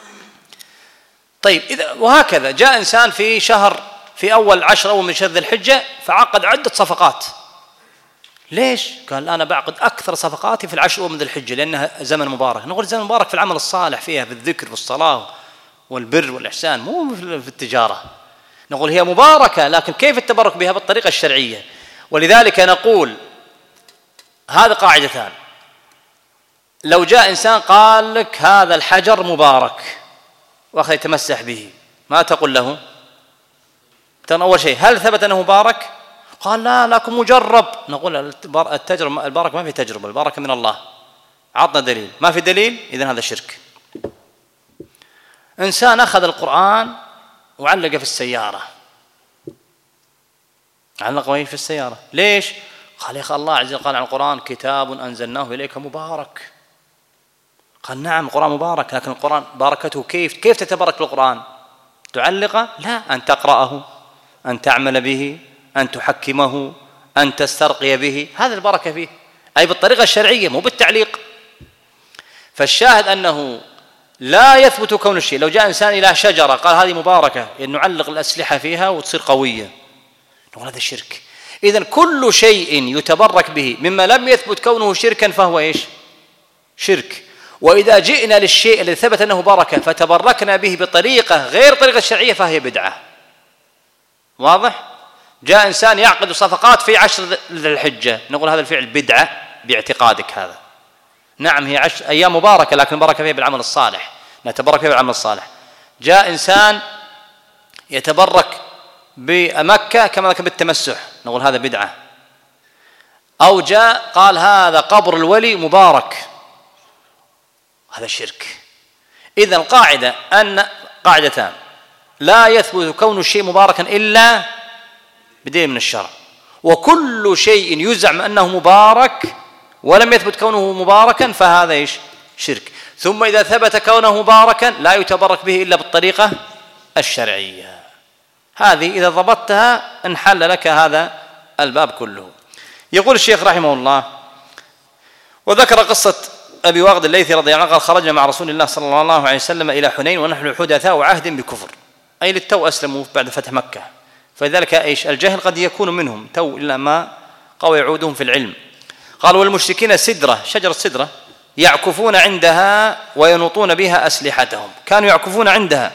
طيب إذا وهكذا جاء إنسان في شهر في أول عشر أول من شهر ذي الحجة فعقد عدة صفقات. ليش؟ قال أنا بعقد أكثر صفقاتي في العشر أول من ذي الحجة لأنها زمن مبارك. نقول زمن مبارك في العمل الصالح، فيها في الذكر والصلاة والبر والإحسان، مو في التجارة. نقول هي مباركة، لكن كيف التبرك بها؟ بالطريقة الشرعية. ولذلك نقول هذه قاعدتان. لو جاء إنسان قال لك هذا الحجر مبارك وأخذ يتمسح به، ما تقول له؟ أول شيء هل ثبت أنه مبارك؟ قال لا لكن مجرب. نقول التجربة البركة ما في تجربة، البركة من الله. عطنا دليل. ما في دليل، إذن هذا شرك. إنسان أخذ القرآن وعلقه في السيارة، علقه في السيارة، ليش؟ قال يا أخي الله عز وجل قال عن القرآن كتاب أنزلناه إليك مبارك. قال نعم القرآن مبارك، لكن القرآن باركته كيف؟ كيف تتبرك بالقرآن؟ تعلقه؟ لا، أن تقرأه، أن تعمل به، أن تحكمه، أن تسترقي به، هذا البركة فيه، أي بالطريقة الشرعية مو بالتعليق. فالشاهد أنه لا يثبت كون الشيء. لو جاء إنسان إلى شجرة قال هذه مباركة، أن نعلق الأسلحة فيها وتصير قوية، نقول هذا شرك. إذن كل شيء يتبرك به مما لم يثبت كونه شركا فهو إيش؟ شرك. وإذا جئنا للشيء الذي ثبت أنه بركة فتبركنا به بطريقة غير طريقة الشرعية فهي بدعة. واضح؟ جاء إنسان يعقد صفقات في عشر ذي الحجة، نقول هذا الفعل بدعة باعتقادك هذا. نعم هي عشر أيام مباركة، لكن البركة فيها بالعمل الصالح، نتبرك فيها بالعمل الصالح. جاء إنسان يتبرك بمكة كما ذكر بالتمسح، نقول هذا بدعة. أو جاء قال هذا قبر الولي مبارك، هذا شرك. إذن القاعدة أن قاعدتان: لا يثبت كون الشيء مباركا إلا بدليل من الشرع، وكل شيء يزعم أنه مبارك ولم يثبت كونه مباركا فهذا إيش؟ شرك. ثم إذا ثبت كونه مباركا لا يتبرك به إلا بالطريقة الشرعية. هذه إذا ضبطتها انحل لك هذا الباب كله. يقول الشيخ رحمه الله: وذكر قصة أبي واقد الليثي رضي الله عنه قال: خرجنا مع رسول الله صلى الله عليه وسلم إلى حنين ونحن حدثاء عهد بكفر، أي للتو أسلموا بعد فتح مكة، فلذلك إيش الجهل قد يكون منهم تو إلا ما قوى يعودهم في العلم. قال: والمشركين سدرة، شجرة سدرة، يعكفون عندها وينوطون بها أسلحتهم. كانوا يعكفون عندها،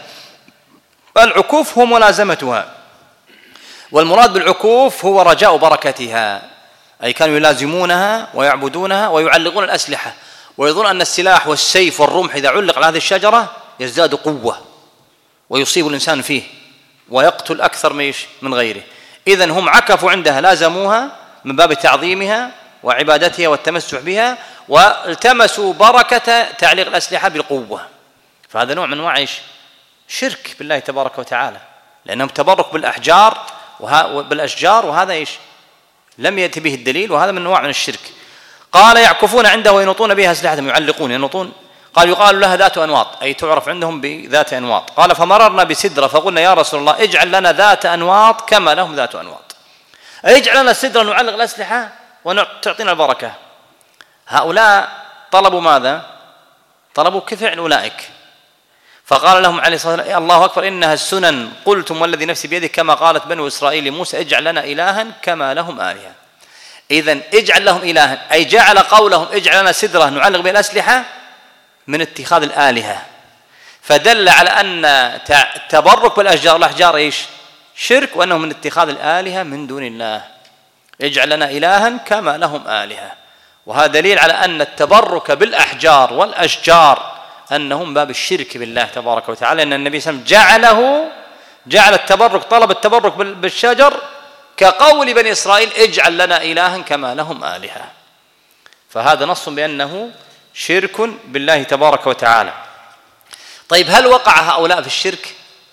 العكوف هو ملازمتها، والمراد بالعكوف هو رجاء بركتها، أي كانوا يلازمونها ويعبدونها ويعلقون الأسلحة، ويظن أن السلاح والسيف والرمح إذا علق على هذه الشجرة يزداد قوة ويصيب الإنسان فيه ويقتل أكثر من غيره. إذن هم عكفوا عندها، لازموها من باب تعظيمها وعبادتها والتمسح بها، والتمسوا بركة تعليق الأسلحة بالقوة. فهذا نوع من أنواع شرك بالله تبارك وتعالى، لأنهم تبرك بالأحجار وبالأشجار، وهذا إيش لم يأتي به الدليل، وهذا من أنواع من الشرك. قال: يعكفون عنده وينوطون بها أسلحتهم، يعلقون ينوطون. قال: يقال لها ذات أنواط، أي تعرف عندهم بذات أنواط. قال: فمررنا بسدرة فقلنا يا رسول الله اجعل لنا ذات أنواط كما لهم ذات أنواط، أي اجعل لنا سدرة نعلق الأسلحة وتعطينا البركة. هؤلاء طلبوا ماذا؟ طلبوا كفعل أولئك. فقال لهم عليه الصلاة والسلام: الله أكبر، إنها السنن، قلتم والذي نفسي بيده كما قالت بنو إسرائيل لموسى اجعل لنا إلها كما لهم آلهة. إذن اجعل لهم إلها، أي جعل قولهم اجعل لنا سدرة نعلق بها الأسلحة من اتخاذ الآلهة، فدل على أن التبرك بالأشجار والأحجار إيش؟ شرك، وأنه من اتخاذ الآلهة من دون الله. اجعل لنا إلها كما لهم آلهة. وهذا دليل على أن التبرك بالأحجار والأشجار أنهم باب الشرك بالله تبارك وتعالى، أن النبي صلى الله عليه وسلم جعله جعل التبرك، طلب التبرك بالشجر كقول بني إسرائيل اجعل لنا إلها كما لهم آلهة. فهذا نص بأنه شرك بالله تبارك وتعالى. طيب هل وقع هؤلاء في الشرك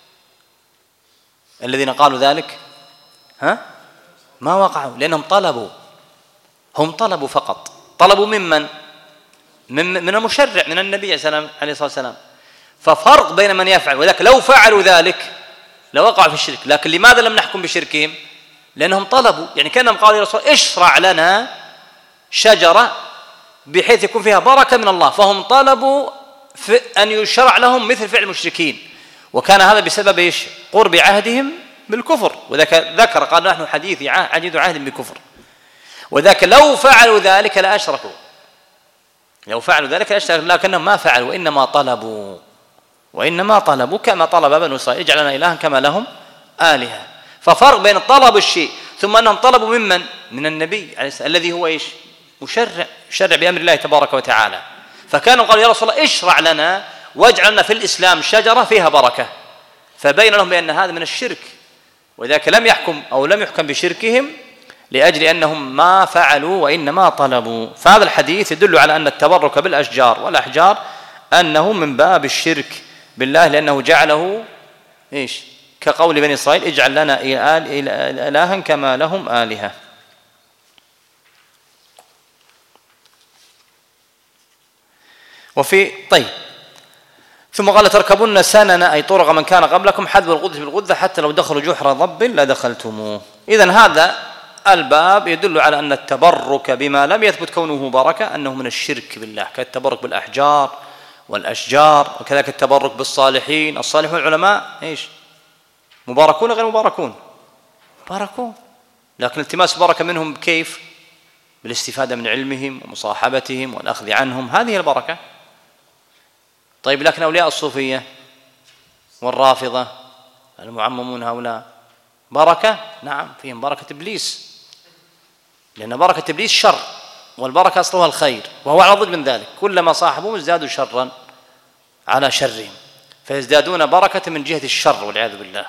الذين قالوا ذلك؟ ها؟ ما وقعوا، لأنهم طلبوا، هم طلبوا فقط. طلبوا ممن؟ من من المشرع، من النبي عليه الصلاة والسلام. ففرق بين من يفعل، وذلك لو فعلوا ذلك لوقعوا في الشرك. لكن لماذا لم نحكم بشركهم؟ لأنهم طلبوا، يعني كأنهم قالوا يا رسول الله اشرع لنا شجرة بحيث يكون فيها بركة من الله، فهم طلبوا أن يشرع لهم مثل فعل المشركين، وكان هذا بسبب إيش؟ قرب عهدهم بالكفر. وذاك ذكر قال نحن حديث عديد عهد بكفر، وذاك لو فعلوا ذلك لأشركوا، لو فعلوا ذلك لأشركوا، لكنهم ما فعلوا، وإنما طلبوا وإنما طلبوا كما طلب بنو إسرائيل اجعل لنا إلها كما لهم آلهة. ففرق بين طلب الشيء ثم أنهم طلبوا ممن؟ من النبي الذي هو إيش؟ مشرع، شرع بأمر الله تبارك وتعالى. فكانوا قالوا يا رسول الله اشرع لنا واجعلنا في الإسلام شجرة فيها بركة، فبين لهم بأن هذا من الشرك، وذاك لم يحكم أو لم يحكم بشركهم لأجل أنهم ما فعلوا وإنما طلبوا. فهذا الحديث يدل على أن التبرك بالأشجار والأحجار أنه من باب الشرك بالله، لأنه جعله إيش؟ كقول بني إسرائيل اجعل لنا إلها كما لهم آلهة. وفي طيب ثم قال تركبن سنن أي طرق من كان قبلكم حذو الغدة بالغدة حتى لو دخلوا جحر ضب لدخلتموه. إذن هذا الباب يدل على أن التبرك بما لم يثبت كونه بركة أنه من الشرك بالله، كالتبرك بالأحجار والأشجار، وكذلك التبرك بالصالحين. الصالحون العلماء إيش؟ مباركون غير مباركون؟ مباركون، لكن التماس بركة منهم كيف؟ بالاستفادة من علمهم ومصاحبتهم والأخذ عنهم، هذه البركة. طيب لكن أولياء الصوفية والرافضة المعممون هؤلاء بركة؟ نعم فيهم بركة إبليس، لأن بركة إبليس شر، والبركة أصلها الخير، وهو على ضد من ذلك، كلما صاحبهم ازدادوا شرا على شرهم، فيزدادون بركة من جهة الشر والعياذ بالله.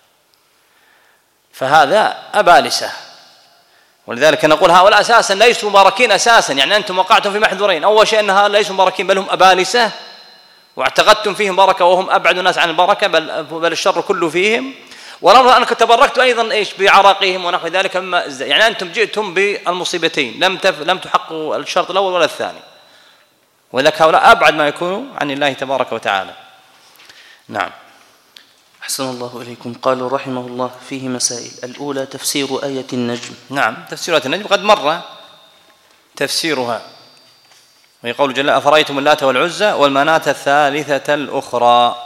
فهذا أبالسة، ولذلك نقول هؤلاء أساسا ليسوا مباركين أساسا، يعني أنتم وقعتم في محذورين. أول شيء أن هؤلاء ليسوا مباركين بل هم أبالسة، واعتقدتم فيهم بركة وهم أبعد الناس عن البركة، بل, بل الشر كله فيهم. والأمر أنك تبركت أيضا إيش؟ بعراقهم ونحو ذلك، يعني أنتم جئتم بالمصيبتين، لم تف... لم تحققوا الشرط الأول ولا الثاني، ولذلك هؤلاء أبعد ما يكونوا عن الله تبارك وتعالى. نعم. أحسن الله إليكم. قالوا رحمه الله فيه مسائل. الأولى تفسير آية النجم. نعم تفسير آية النجم قد مر تفسيرها، ويقول جل أفرأيتم اللات والعزى والمناة الثالثة الأخرى.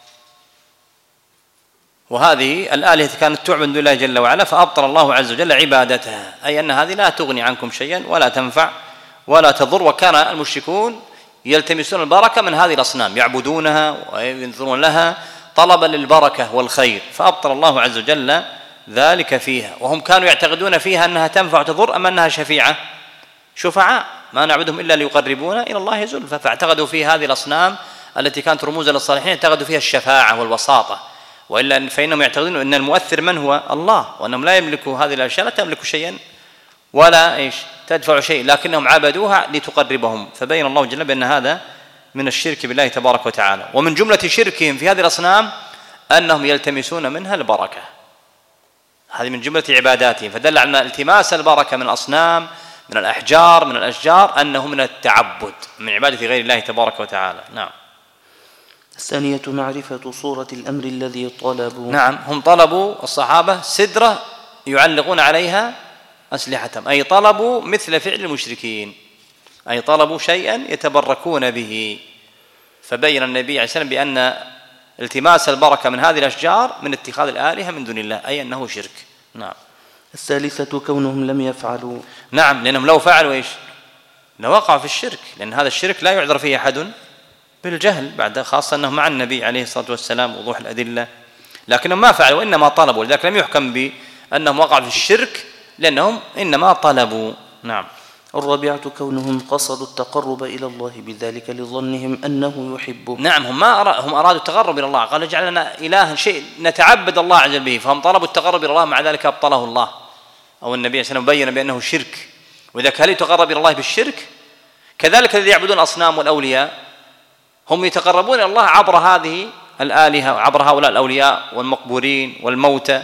وهذه الآلهة كانت تعبد دون الله جل وعلا، فأبطل الله عز وجل عبادتها، أي أن هذه لا تغني عنكم شيئا ولا تنفع ولا تضر. وكان المشركون يلتمسون البركة من هذه الأصنام، يعبدونها وينذرون لها طلبا للبركة والخير، فأبطل الله عز وجل ذلك فيها. وهم كانوا يعتقدون فيها أنها تنفع وتضر أم أنها شفيعة شفعاء، ما نعبدهم إلا ليقربونا إلى الله زلفى، فاعتقدوا في هذه الأصنام التي كانت رموزا للصالحين، اعتقدوا فيها الشفاعة والوساطة، وإلا فإنهم يعتقدون أن المؤثر من هو؟ الله، وأنهم لا يملكوا هذه الأشياء، لا تملك شيئا ولا إيش تدفع شيء، لكنهم عبدوها لتقربهم. فبين الله جل بأن هذا من الشرك بالله تبارك وتعالى. ومن جملة شركهم في هذه الأصنام أنهم يلتمسون منها البركة، هذه من جملة عباداتهم، فدل على التماس البركة من الأصنام من الأحجار من الأشجار أنه من التعبد، من عبادة غير الله تبارك وتعالى. نعم. الثانية معرفة صورة الأمر الذي طلبوا. نعم هم طلبوا الصحابة سدرة يعلقون عليها أسلحتهم، أي طلبوا مثل فعل المشركين، أي طلبوا شيئا يتبركون به. فبين النبي عليه السلام بأن التماس البركة من هذه الأشجار من اتخاذ الآلهة من دون الله، أي أنه شرك. نعم. الثالثة كونهم لم يفعلوا. نعم لأنهم لو فعلوا إيش؟ لوقعوا في الشرك، لأن هذا الشرك لا يعذر فيه أحد بالجهل، بعد خاصة أنه مع النبي عليه الصلاة والسلام وضوح الأدلة، لكنهم ما فعلوا وإنما طلبوا، لذلك لم يحكم بأنهم وقعوا في الشرك لأنهم إنما طلبوا. نعم. الرابعة كونهم قصدوا التقرب إلى الله بذلك لظنهم أنه يحبه. نعم، هم ما أرا... هم أرادوا التقرب إلى الله، قالوا اجعل لنا إلها شيء نتعبد الله عز وجل به، فهم طلبوا التقرب إلى الله، مع ذلك أبطله الله أو النبي صلى الله عليه وسلم بين بأنه شرك. وإذا كان يتقرب إلى الله بالشرك، كذلك الذي يعبدون الأصنام والأولياء هم يتقربون إلى الله عبر هذه الآلهة وعبر هؤلاء الأولياء والمقبورين والموتى،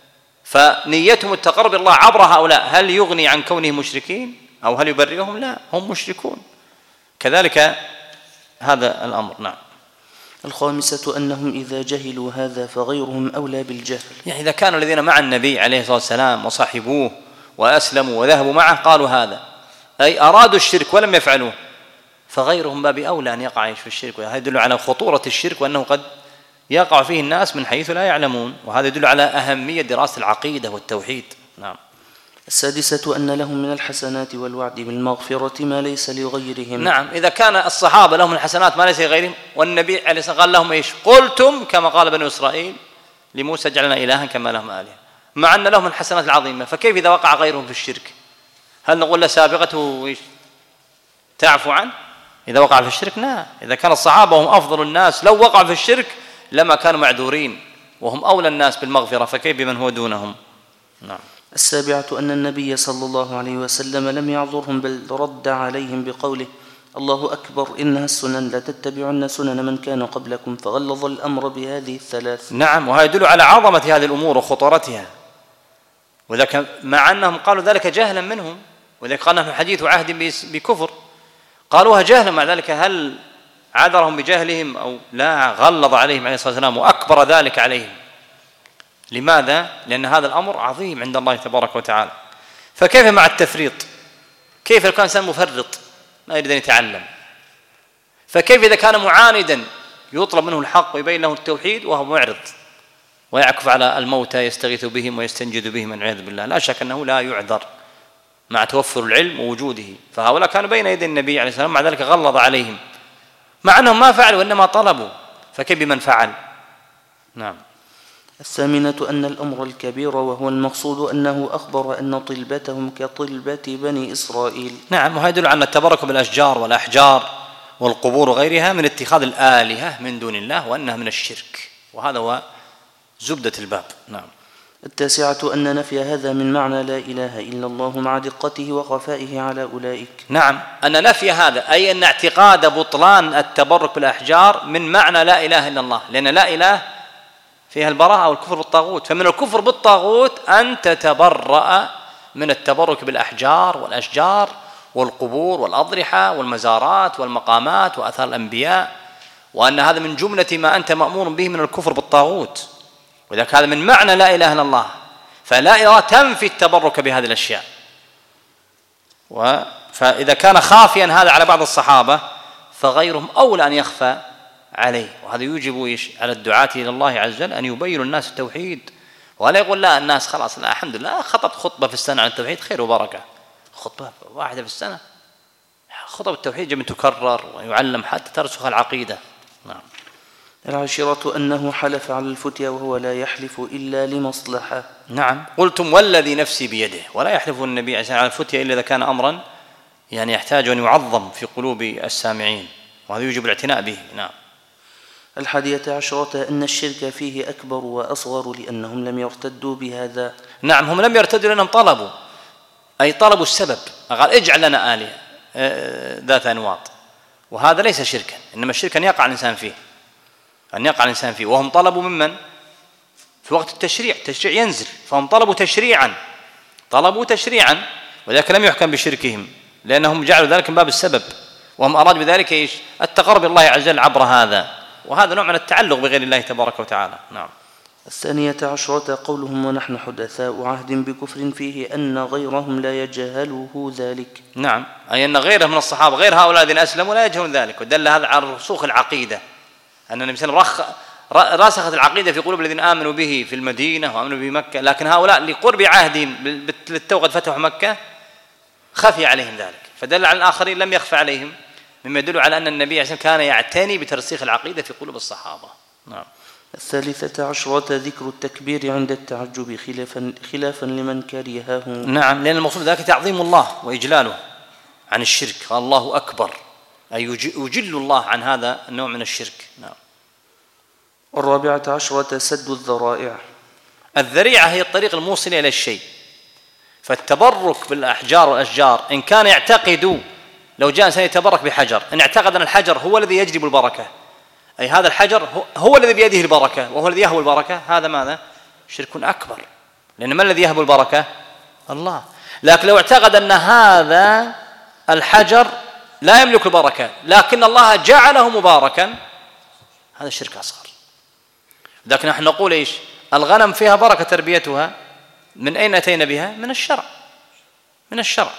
فنيتهم التقرب إلى الله عبر هؤلاء. هل يغني عن كونهم مشركين أو هل يبرئهم؟ لا، هم مشركون. كذلك هذا الأمر. نعم. الخامسة أنهم إذا جهلوا هذا فغيرهم أولى بالجهل. يعني إذا كانوا الذين مع النبي عليه الصلاة والسلام وصاحبوه وأسلموا وذهبوا معه قالوا هذا، أي أرادوا الشرك ولم يفعلوه، فغيرهم باب أولى أن يقع في الشرك. وهذا يدل على خطورة الشرك وأنه قد يقع فيه الناس من حيث لا يعلمون، وهذا يدل على أهمية دراسة العقيدة والتوحيد. نعم. السادسة أن لهم من الحسنات والوعد بالمغفرة ما ليس لغيرهم. نعم، إذا كان الصحابة لهم الحسنات ما ليس لغيرهم، والنبي عليه الصلاة والسلام قال لهم إيش؟ قلتم كما قال بنو إسرائيل لموسى اجعلنا إلها كما لهم آلهة، مع أن لهم الحسنات العظيمة، فكيف إذا وقع غيرهم في الشرك؟ هل نقول له سابقته إيش تعفو عنه إذا وقع في الشرك؟ لا. إذا كان الصحابة هم أفضل الناس لو وقعوا في الشرك لما كانوا معذورين وهم أولى الناس بالمغفرة، فكيف بمن هو دونهم؟ نعم. السابعة أن النبي صلى الله عليه وسلم لم يعذرهم بل رد عليهم بقوله الله أكبر إنها السنن لا تتبعن سنن من كان قبلكم، فغلظ الأمر بهذه الثلاث. نعم، وهذا يدل على عظمة هذه الأمور وخطورتها، وذلك مع أنهم قالوا ذلك جهلا منهم، وذلك قال نحن حديث عهد بكفر، قالوها جهلا، مع ذلك هل عذرهم بجهلهم أو لا؟ غلظ عليهم عليه الصلاة والسلام وأكبر ذلك عليهم. لماذا؟ لأن هذا الأمر عظيم عند الله تبارك وتعالى. فكيف مع التفريط؟ كيف لو كان إنسان مفرط ما يريد أن يتعلم؟ فكيف إذا كان معاندا يطلب منه الحق ويبين له التوحيد وهو معرض ويعكف على الموتى يستغيث بهم ويستنجد بهم والعياذ بالله؟ لا شك أنه لا يعذر مع توفر العلم ووجوده. فهؤلاء كانوا بين يدي النبي عليه السلام، مع ذلك غلظ عليهم مع أنهم ما فعلوا وإنما طلبوا، فكيف بمن فعل؟ نعم. الثامنة أن الأمر الكبير وهو المقصود أنه أخبر أن طلبتهم كطلبة بني إسرائيل. نعم، وهذا يدل على التبرك بالأشجار والأحجار والقبور وغيرها من اتخاذ الآلهة من دون الله، وأنها من الشرك، وهذا هو زبدة الباب. نعم. التاسعة أن نفي هذا من معنى لا إله إلا الله مع دقته وخفائه على أولئك. نعم، أن نفي هذا أي أن اعتقاد بطلان التبرك بالأحجار من معنى لا إله إلا الله، لأن لا إله فيها البراءة والكفر بالطاغوت، فمن الكفر بالطاغوت أن تتبرأ من التبرك بالأحجار والأشجار والقبور والأضرحة والمزارات والمقامات وآثار الأنبياء، وأن هذا من جملة ما أنت مأمور به من الكفر بالطاغوت، وذلك هذا من معنى لا إله إلا الله. فلا إله تنفي التبرك بهذه الأشياء. فإذا كان خافيا هذا على بعض الصحابة فغيرهم أولى أن يخفى عليه، وهذا يوجب إيش على الدعاة إلى الله عز وجل أن يبينوا الناس التوحيد، ولا يقول لا الناس خلاص لا الحمد لله خطبت خطبة في السنة عن التوحيد خير وبركة، خطبة واحدة في السنة، خطب التوحيد يجب أن تكرر ويعلم حتى ترسخ العقيدة. نعم. العاشرة أنه حلف على الفتيا وهو لا يحلف إلا لمصلحة. نعم، قلتم والذي نفسي بيده، ولا يحلف النبي عليه الصلاة والسلام على الفتيا إلا إذا كان أمرا يعني يحتاج أن يعظم في قلوب السامعين، وهذا يجب الاعتناء به. نعم. الحادية عشرة أن الشرك فيه أكبر وأصغر لأنهم لم يرتدوا بهذا. نعم، هم لم يرتدوا لأنهم طلبوا، أي طلبوا السبب، قال اجعل لنا آلهة ذات أنواط، وهذا ليس شركا، إنما الشرك أن يقع الإنسان فيه أن يقع الإنسان فيه وهم طلبوا ممن في وقت التشريع، التشريع ينزل، فهم طلبوا تشريعا طلبوا تشريعا ولكن لم يحكم بشركهم، لأنهم جعلوا ذلك من باب السبب، وهم أرادوا بذلك إيش؟ التقرب الله عز وجل عبر هذا، وهذا نوع من التعلق بغير الله تبارك وتعالى. نعم. الثانية عشرة قولهم ونحن حدثاء عهد بكفر فيه أن غيرهم لا يجهله ذلك. نعم، أي أن غيرهم من الصحابة غير هؤلاء الذين أسلموا لا يجهلون ذلك، ودل هذا على رسوخ العقيدة، أن النبي صلى الله عليه وسلم راسخت العقيدة في قلوب الذين آمنوا به في المدينة وآمنوا بمكة، لكن هؤلاء لقرب عهدهم للتو قد فتحوا مكة خفي عليهم ذلك، فدل على الآخرين لم يخفى عليهم، مما يدل على أن النبي عليه الصلاة والسلام كان يعتني بترسيخ العقيدة في قلوب الصحابة. نعم. الثالثة عشرة ذكر التكبير عند التعجب خلافا, خلافا لمن كرهه. نعم، لأن المقصود ذلك تعظيم الله وإجلاله عن الشرك، قال الله أكبر، أي يجل الله عن هذا النوع من الشرك. نعم. الرابعة عشرة سد الذرائع. الذريعة هي الطريق الموصل إلى الشيء، فالتبرك بالأحجار والأشجار إن كان يعتقد، لو جاء إنسان يتبرك بحجر، إن اعتقد أن الحجر هو الذي يجلب البركة، أي هذا الحجر هو الذي بيده البركة وهو الذي يهب البركة، هذا ماذا؟ شرك أكبر، لأن من الذي يهب البركة؟ الله. لكن لو اعتقد أن هذا الحجر لا يملك البركة لكن الله جعله مباركا، هذا شرك أصغر. لكن نحن نقول إيش؟ الغنم فيها بركة تربيتها، من أين أتينا بها؟ من الشرع، من الشرع.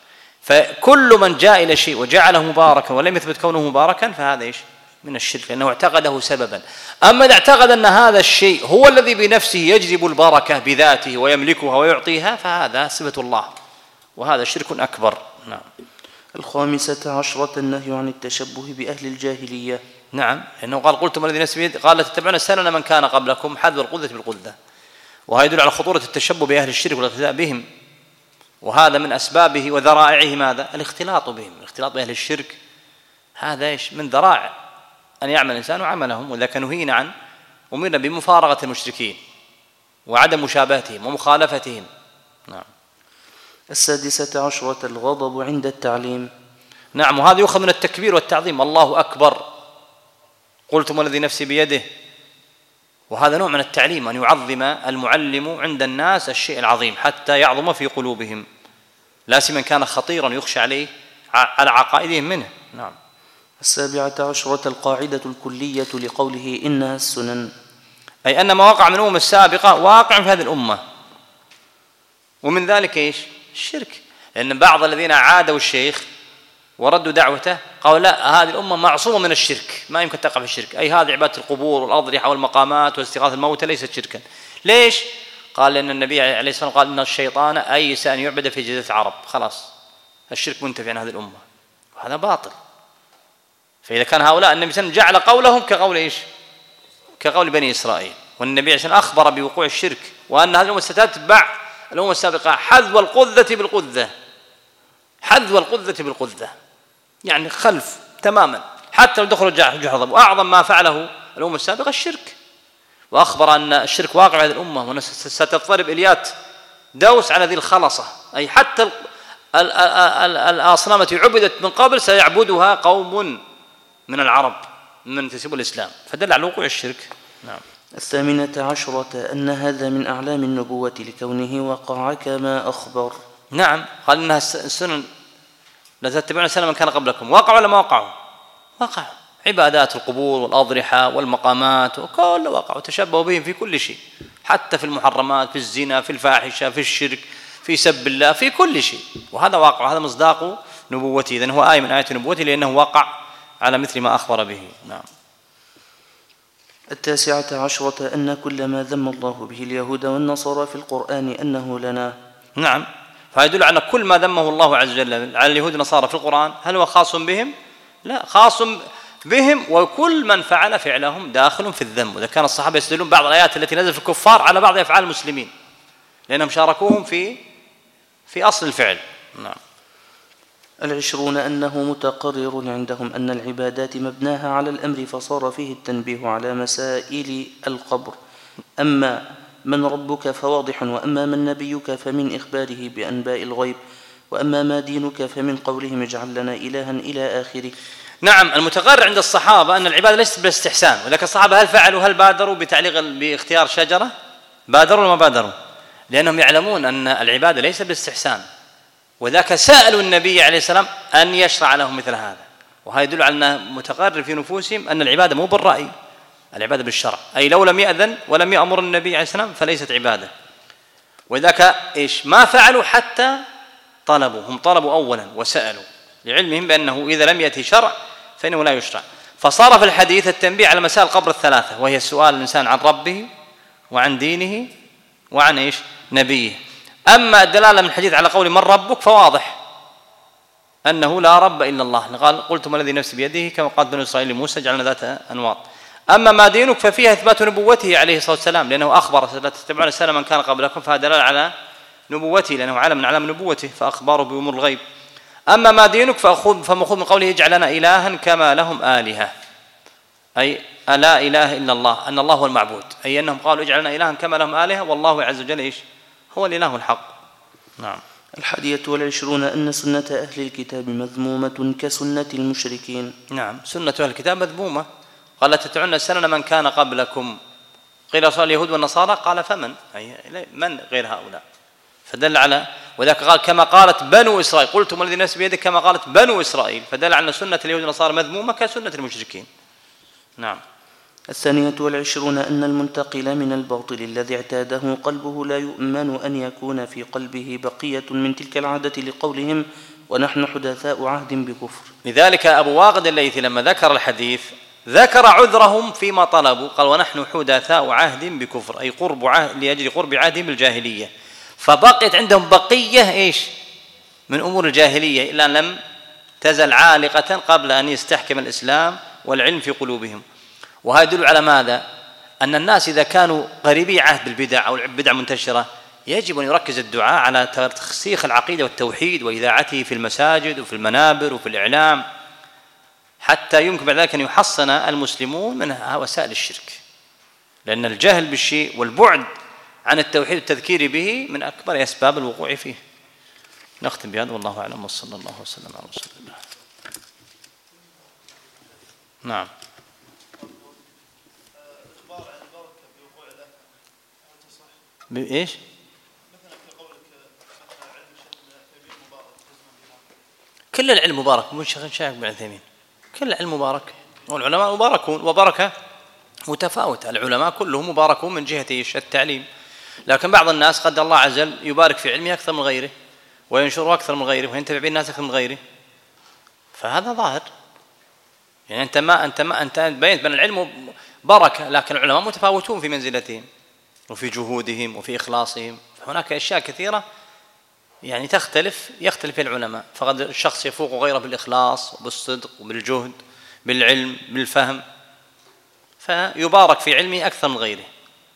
فكل من جاء إلى شيء وجعله مباركا ولم يثبت كونه مباركا فهذا إيش؟ من الشرك، لأنه اعتقده سببا. أما إذا اعتقد أن هذا الشيء هو الذي بنفسه يجلب البركة بذاته ويملكها ويعطيها فهذا صفة الله، وهذا شرك أكبر. نعم. الخامسة عشرة النهي عن التشبه بأهل الجاهلية. نعم، لأنه قال قلتم الذي نفسي بيده، قال لتتبعون سنن من كان قبلكم حذو القذة بالقذة، وهذا يدل على خطورة التشبه بأهل الشرك والاقتداء بهم، وهذا من أسبابه وذرائعه ماذا؟ الاختلاط بهم، الاختلاط بأهل الشرك هذا إيش؟ من ذرائع أن يعمل الإنسان عملهم، وذاك نهينا عن أمرنا بمفارقة المشركين وعدم مشابهتهم ومخالفتهم. نعم. السادسة عشرة الغضب عند التعليم. نعم، وهذا يؤخذ من التكبير والتعظيم، الله أكبر، قلتم الذي نفسي بيده، وهذا نوع من التعليم، أن يعظم المعلم عند الناس الشيء العظيم حتى يعظم في قلوبهم، لا سيما كان خطيرا يخشى عليه على عقائدهم منه. نعم. السابعة عشرة القاعدة الكلية لقوله إنها السنن، أي أن ما وقع من الأمم السابقة واقع في هذه الأمة، ومن ذلك إيش؟ الشرك، لأن بعض الذين عادوا الشيخ وردوا دعوته قالوا لا، هذه الأمة معصومة من الشرك، ما يمكن تقع في الشرك، أي هذه عبادة القبور والأضرحة والمقامات واستغاثة الموتى ليست شركا. ليش؟ قال لأن النبي عليه الصلاة والسلام قال إن الشيطان أيس أن يعبد في جزيرة العرب، خلاص الشرك منتفي عن هذه الأمة، وهذا باطل. فإذا كان هؤلاء النبي صلى الله عليه وسلم جعل قولهم كقول إيش؟ كقول بني إسرائيل، والنبي عليه الصلاة والسلام أخبر بوقوع الشرك وأن هذه الأمة ستتبع الأمم السابقة حذو القذة بالقذة، حذو القذة بالقذة، يعني خلف تماما حتى لو دخلوا جحظة. وأعظم ما فعله الأمم السابقة الشرك، وأخبر أن الشرك واقع في هذه الأمة وستضطرب إليات دوس على ذي الخلصة، أي حتى الأصنام التي عبدت من قبل سيعبدها قوم من العرب من ينتسبوا الإسلام، فدل على وقوع الشرك. نعم. الثامنة عشرة أن هذا من أعلام النبوة لكونه وقع كما أخبر. نعم، قال إنها السنن لا تتبعون سنن من كان قبلكم، وقعوا ولا ما وقعوا؟ وقعوا، عبادات القبور والأضرحة والمقامات وكل وقعوا، تشبهوا بهم في كل شيء، حتى في المحرمات، في الزنا، في الفاحشة، في الشرك، في سب الله، في كل شيء، وهذا واقع، هذا مصداق نبوته، إذن هو آية من آيات نبوته لأنه وقع على مثل ما أخبر به. نعم. التاسعة عشرة أن كل ما ذم الله به اليهود والنصارى في القرآن أنه لنا. نعم، فيدل على كل ما ذمه الله عز وجل على اليهود والنصارى في القرآن، هل هو خاص بهم؟ لا، خاص بهم، وكل من فعل فعلهم داخل في الذم. وإذا كان الصحابة يستدلون بعض الآيات التي نزلت في الكفار على بعض أفعال المسلمين لأنهم شاركوهم في في أصل الفعل. نعم. العشرون أنه متقرر عندهم أن العبادات مبناها على الأمر، فصار فيه التنبيه على مسائل القبر، أما من ربك فواضح، وأما من نبيك فمن إخباره بأنباء الغيب، وأما ما دينك فمن قولهم اجعل لنا إلها إلى آخره. نعم، المتقرر عند الصحابة أن العبادة ليست بالاستحسان، ولكن الصحابة هل فعلوا هل بادروا بتعليق باختيار شجرة؟ بادروا ولا ما بادروا؟ لأنهم يعلمون أن العبادة ليست بالاستحسان، وذاك سألوا النبي عليه السلام أن يشرع لهم مثل هذا، وهذا يدل على أنه متقرر في نفوسهم أن العبادة مو بالرأي، العبادة بالشرع، أي لو لم يأذن ولم يأمر النبي عليه السلام فليست عبادة. وذاك إيش ما فعلوا حتى طلبوا، هم طلبوا أولا وسألوا لعلمهم بأنه إذا لم يأتي شرع فإنه لا يشرع. فصار في الحديث التنبيه على مسائل القبر الثلاثة، وهي السؤال الإنسان عن ربه وعن دينه وعن إيش نبيه. أما الدلالة من الحديث على قول من ربك فواضح أنه لا رب إلا الله، قال قلتم الذي نفسي بيده كما قال بنو إسرائيل لموسى جعلنا ذات أنواط. أما ما دينك ففيها إثبات نبوته عليه الصلاة والسلام، لأنه أخبر لا تتبعون سنن من كان قبلكم، فهذا دلالة على نبوته لأنه علم من علام نبوته فأخباره بأمور الغيب. أما ما دينك فمأخوذ من قوله اجعل لنا إلها كما لهم آلهة، أي لا إله إلا الله، أن الله هو المعبود، أي أنهم قالوا اجعل لنا إلها كما لهم آلهة والله عز وجل إيش هو الإله الحق. نعم. الحادية والعشرون أن سنة أهل الكتاب مذمومة كسنة المشركين. نعم، سنة أهل الكتاب مذمومة. قال لا تتبعون سنن من كان قبلكم، قيل صار اليهود والنصارى، قال فمن أي من غير هؤلاء، فدل على وذاك قال كما قالت بنو إسرائيل، قلتم الذي نفس بيدك كما قالت بنو إسرائيل، فدل على أن سنة اليهود والنصارى مذمومة كسنة المشركين. نعم. الثانية والعشرون أن المنتقل من الباطل الذي اعتاده قلبه لا يؤمن أن يكون في قلبه بقية من تلك العادة لقولهم ونحن حدثاء عهد بكفر. لذلك أبو واقد الليثي لما ذكر الحديث ذكر عذرهم فيما طلبوا، قال ونحن حدثاء عهد بكفر، أي قرب عهد لأجل قرب عهدهم بالجاهلية، فبقيت عندهم بقية إيش من أمور الجاهلية إلا أن لم تزل عالقة قبل أن يستحكم الإسلام والعلم في قلوبهم. وهذا يدل على ماذا؟ أن الناس إذا كانوا قريبي عهد بالبدع أو البدع منتشرة يجب أن يركز الدعاء على ترسيخ العقيدة والتوحيد وإذاعته في المساجد وفي المنابر وفي الإعلام، حتى يمكن بعد ذلك أن يحصن المسلمون من وسائل الشرك، لأن الجهل بالشيء والبعد عن التوحيد والتذكير به من أكبر أسباب الوقوع فيه. نختم بهذا والله أعلم وصلى الله وسلم على رسول الله. نعم. بإيش؟ كل العلم مبارك، مو شيخ شايخ بن عثيمين، كل العلم مبارك، والعلماء مباركون، وبركة متفاوتة، العلماء كلهم مباركون من جهة ايش؟ التعليم، لكن بعض الناس قد الله عز وجل يبارك في علمه أكثر من غيره وينشره أكثر من غيره وينتفع به الناس أكثر من غيره، فهذا ظاهر. يعني أنت ما أنت ما أنت بينت بأن العلم بركة، لكن العلماء متفاوتون في منزلتهم وفي جهودهم وفي إخلاصهم، هناك أشياء كثيرة يعني تختلف يختلف العلماء، فقد الشخص يفوق غيره بالإخلاص وبالصدق وبالجهد بالعلم بالفهم، فيبارك في علمه أكثر من غيره.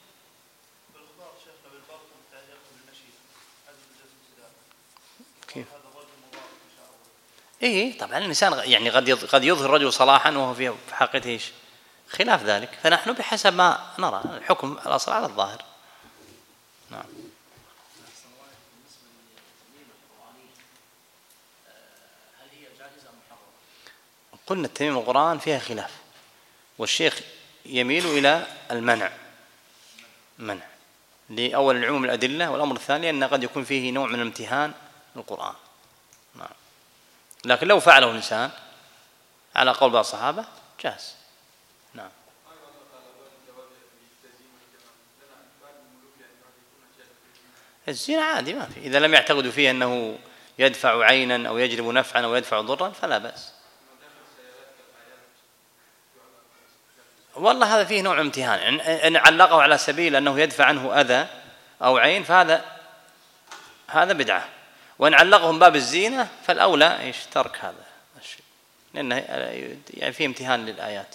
كيف؟ إيه طبعا الإنسان يعني قد قد يظهر رجل صلاحا وهو في حقيقته إيش؟ خلاف ذلك، فنحن بحسب ما نرى الحكم الأصل على الظاهر. نعم. قلنا التميم القرآن فيها خلاف، والشيخ يميل إلى المنع، منع لأول العموم الأدلة، والأمر الثاني أن قد يكون فيه نوع من امتهان القرآن. نعم. لكن لو فعله الإنسان على قول بعض الصحابة جاز. نعم. الزنا عادي ما في، إذا لم يعتقدوا فيه أنه يدفع عينا أو يجلب نفعا أو يدفع ضرا فلا بأس. والله هذا فيه نوع امتهان، إن علقه على سبيل أنه يدفع عنه أذى أو عين فهذا هذا بدعة، وإن علقه من باب الزينة فالأولى إيش ترك هذا الشيء، لأنه يعني فيه امتهان للآيات.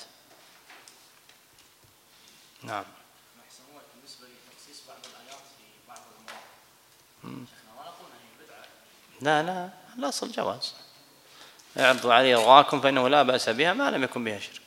نعم. لا لا الأصل جواز، اعرضوا عليه رغاكم فإنه لا بأس بها ما لم يكن بها شرك.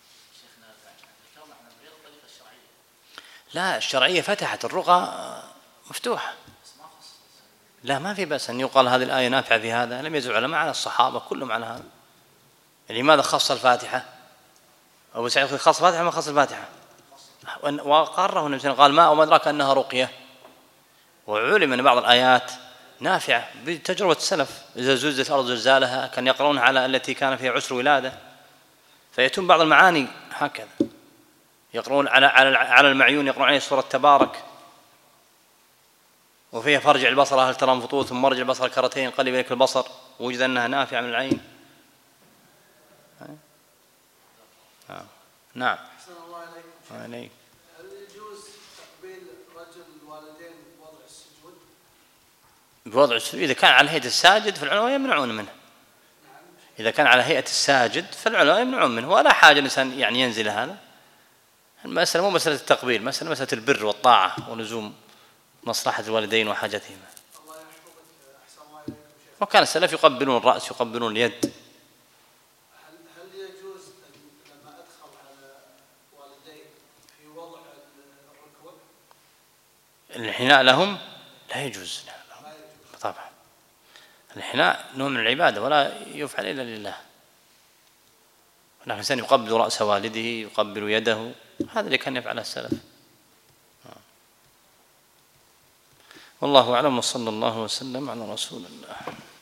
لا الشرعية فتحت، الرقى مفتوحة، لا ما في بأس أن يقال هذه الآية نافعة في هذا، لم يزل العلماء على الصحابة كلهم على هذا. لماذا خص الفاتحة؟ أبو سعيد خص الفاتحة ما خص الفاتحة، وقرره النبي قال ما وما أدراك أنها رقية، وعلم أن بعض الآيات نافعة بتجربة السلف، إذا زلزلت الأرض زلزالها كان يقرؤون على التي كان فيها عسر ولادة، فيتم بعض المعاني هكذا، يقرؤون على على على المعيون يقرؤون عليه سورة تبارك وفيها فرجع البصر هل ترى من فطور ثم مرجع البصر كرتين قلب إليك البصر ووجد أنها نافعة من العين. نعم. أحسن الله عليكم. هل يجوز تقبيل رجل الوالدين بوضع السجود؟ بوضع السجود إذا كان على هيئة الساجد فالعلماء يمنعون منه. إذا كان على هيئة الساجد فالعلماء يمنعون منه، ولا حاجة الإنسان يعني ينزل هذا، المسألة مو مسألة التقبيل، مسألة مسألة البر والطاعة ولزوم مصلحة الوالدين وحاجتهما. الله يحفظك أحسن الله إليكم شيخ. وكان السلف يقبلون الرأس يقبلون اليد. هل هل يجوز لما أدخل على والدي في وضع الركوع؟ الانحناء لهم لا يجوز. طبعا الانحناء نوع من العبادة ولا يفعل إلا لله. هناك إنسان يقبل رأس والده يقبل يده، هذا اللي كان يفعله السلف. والله أعلم، وصلى الله وسلم على رسول الله.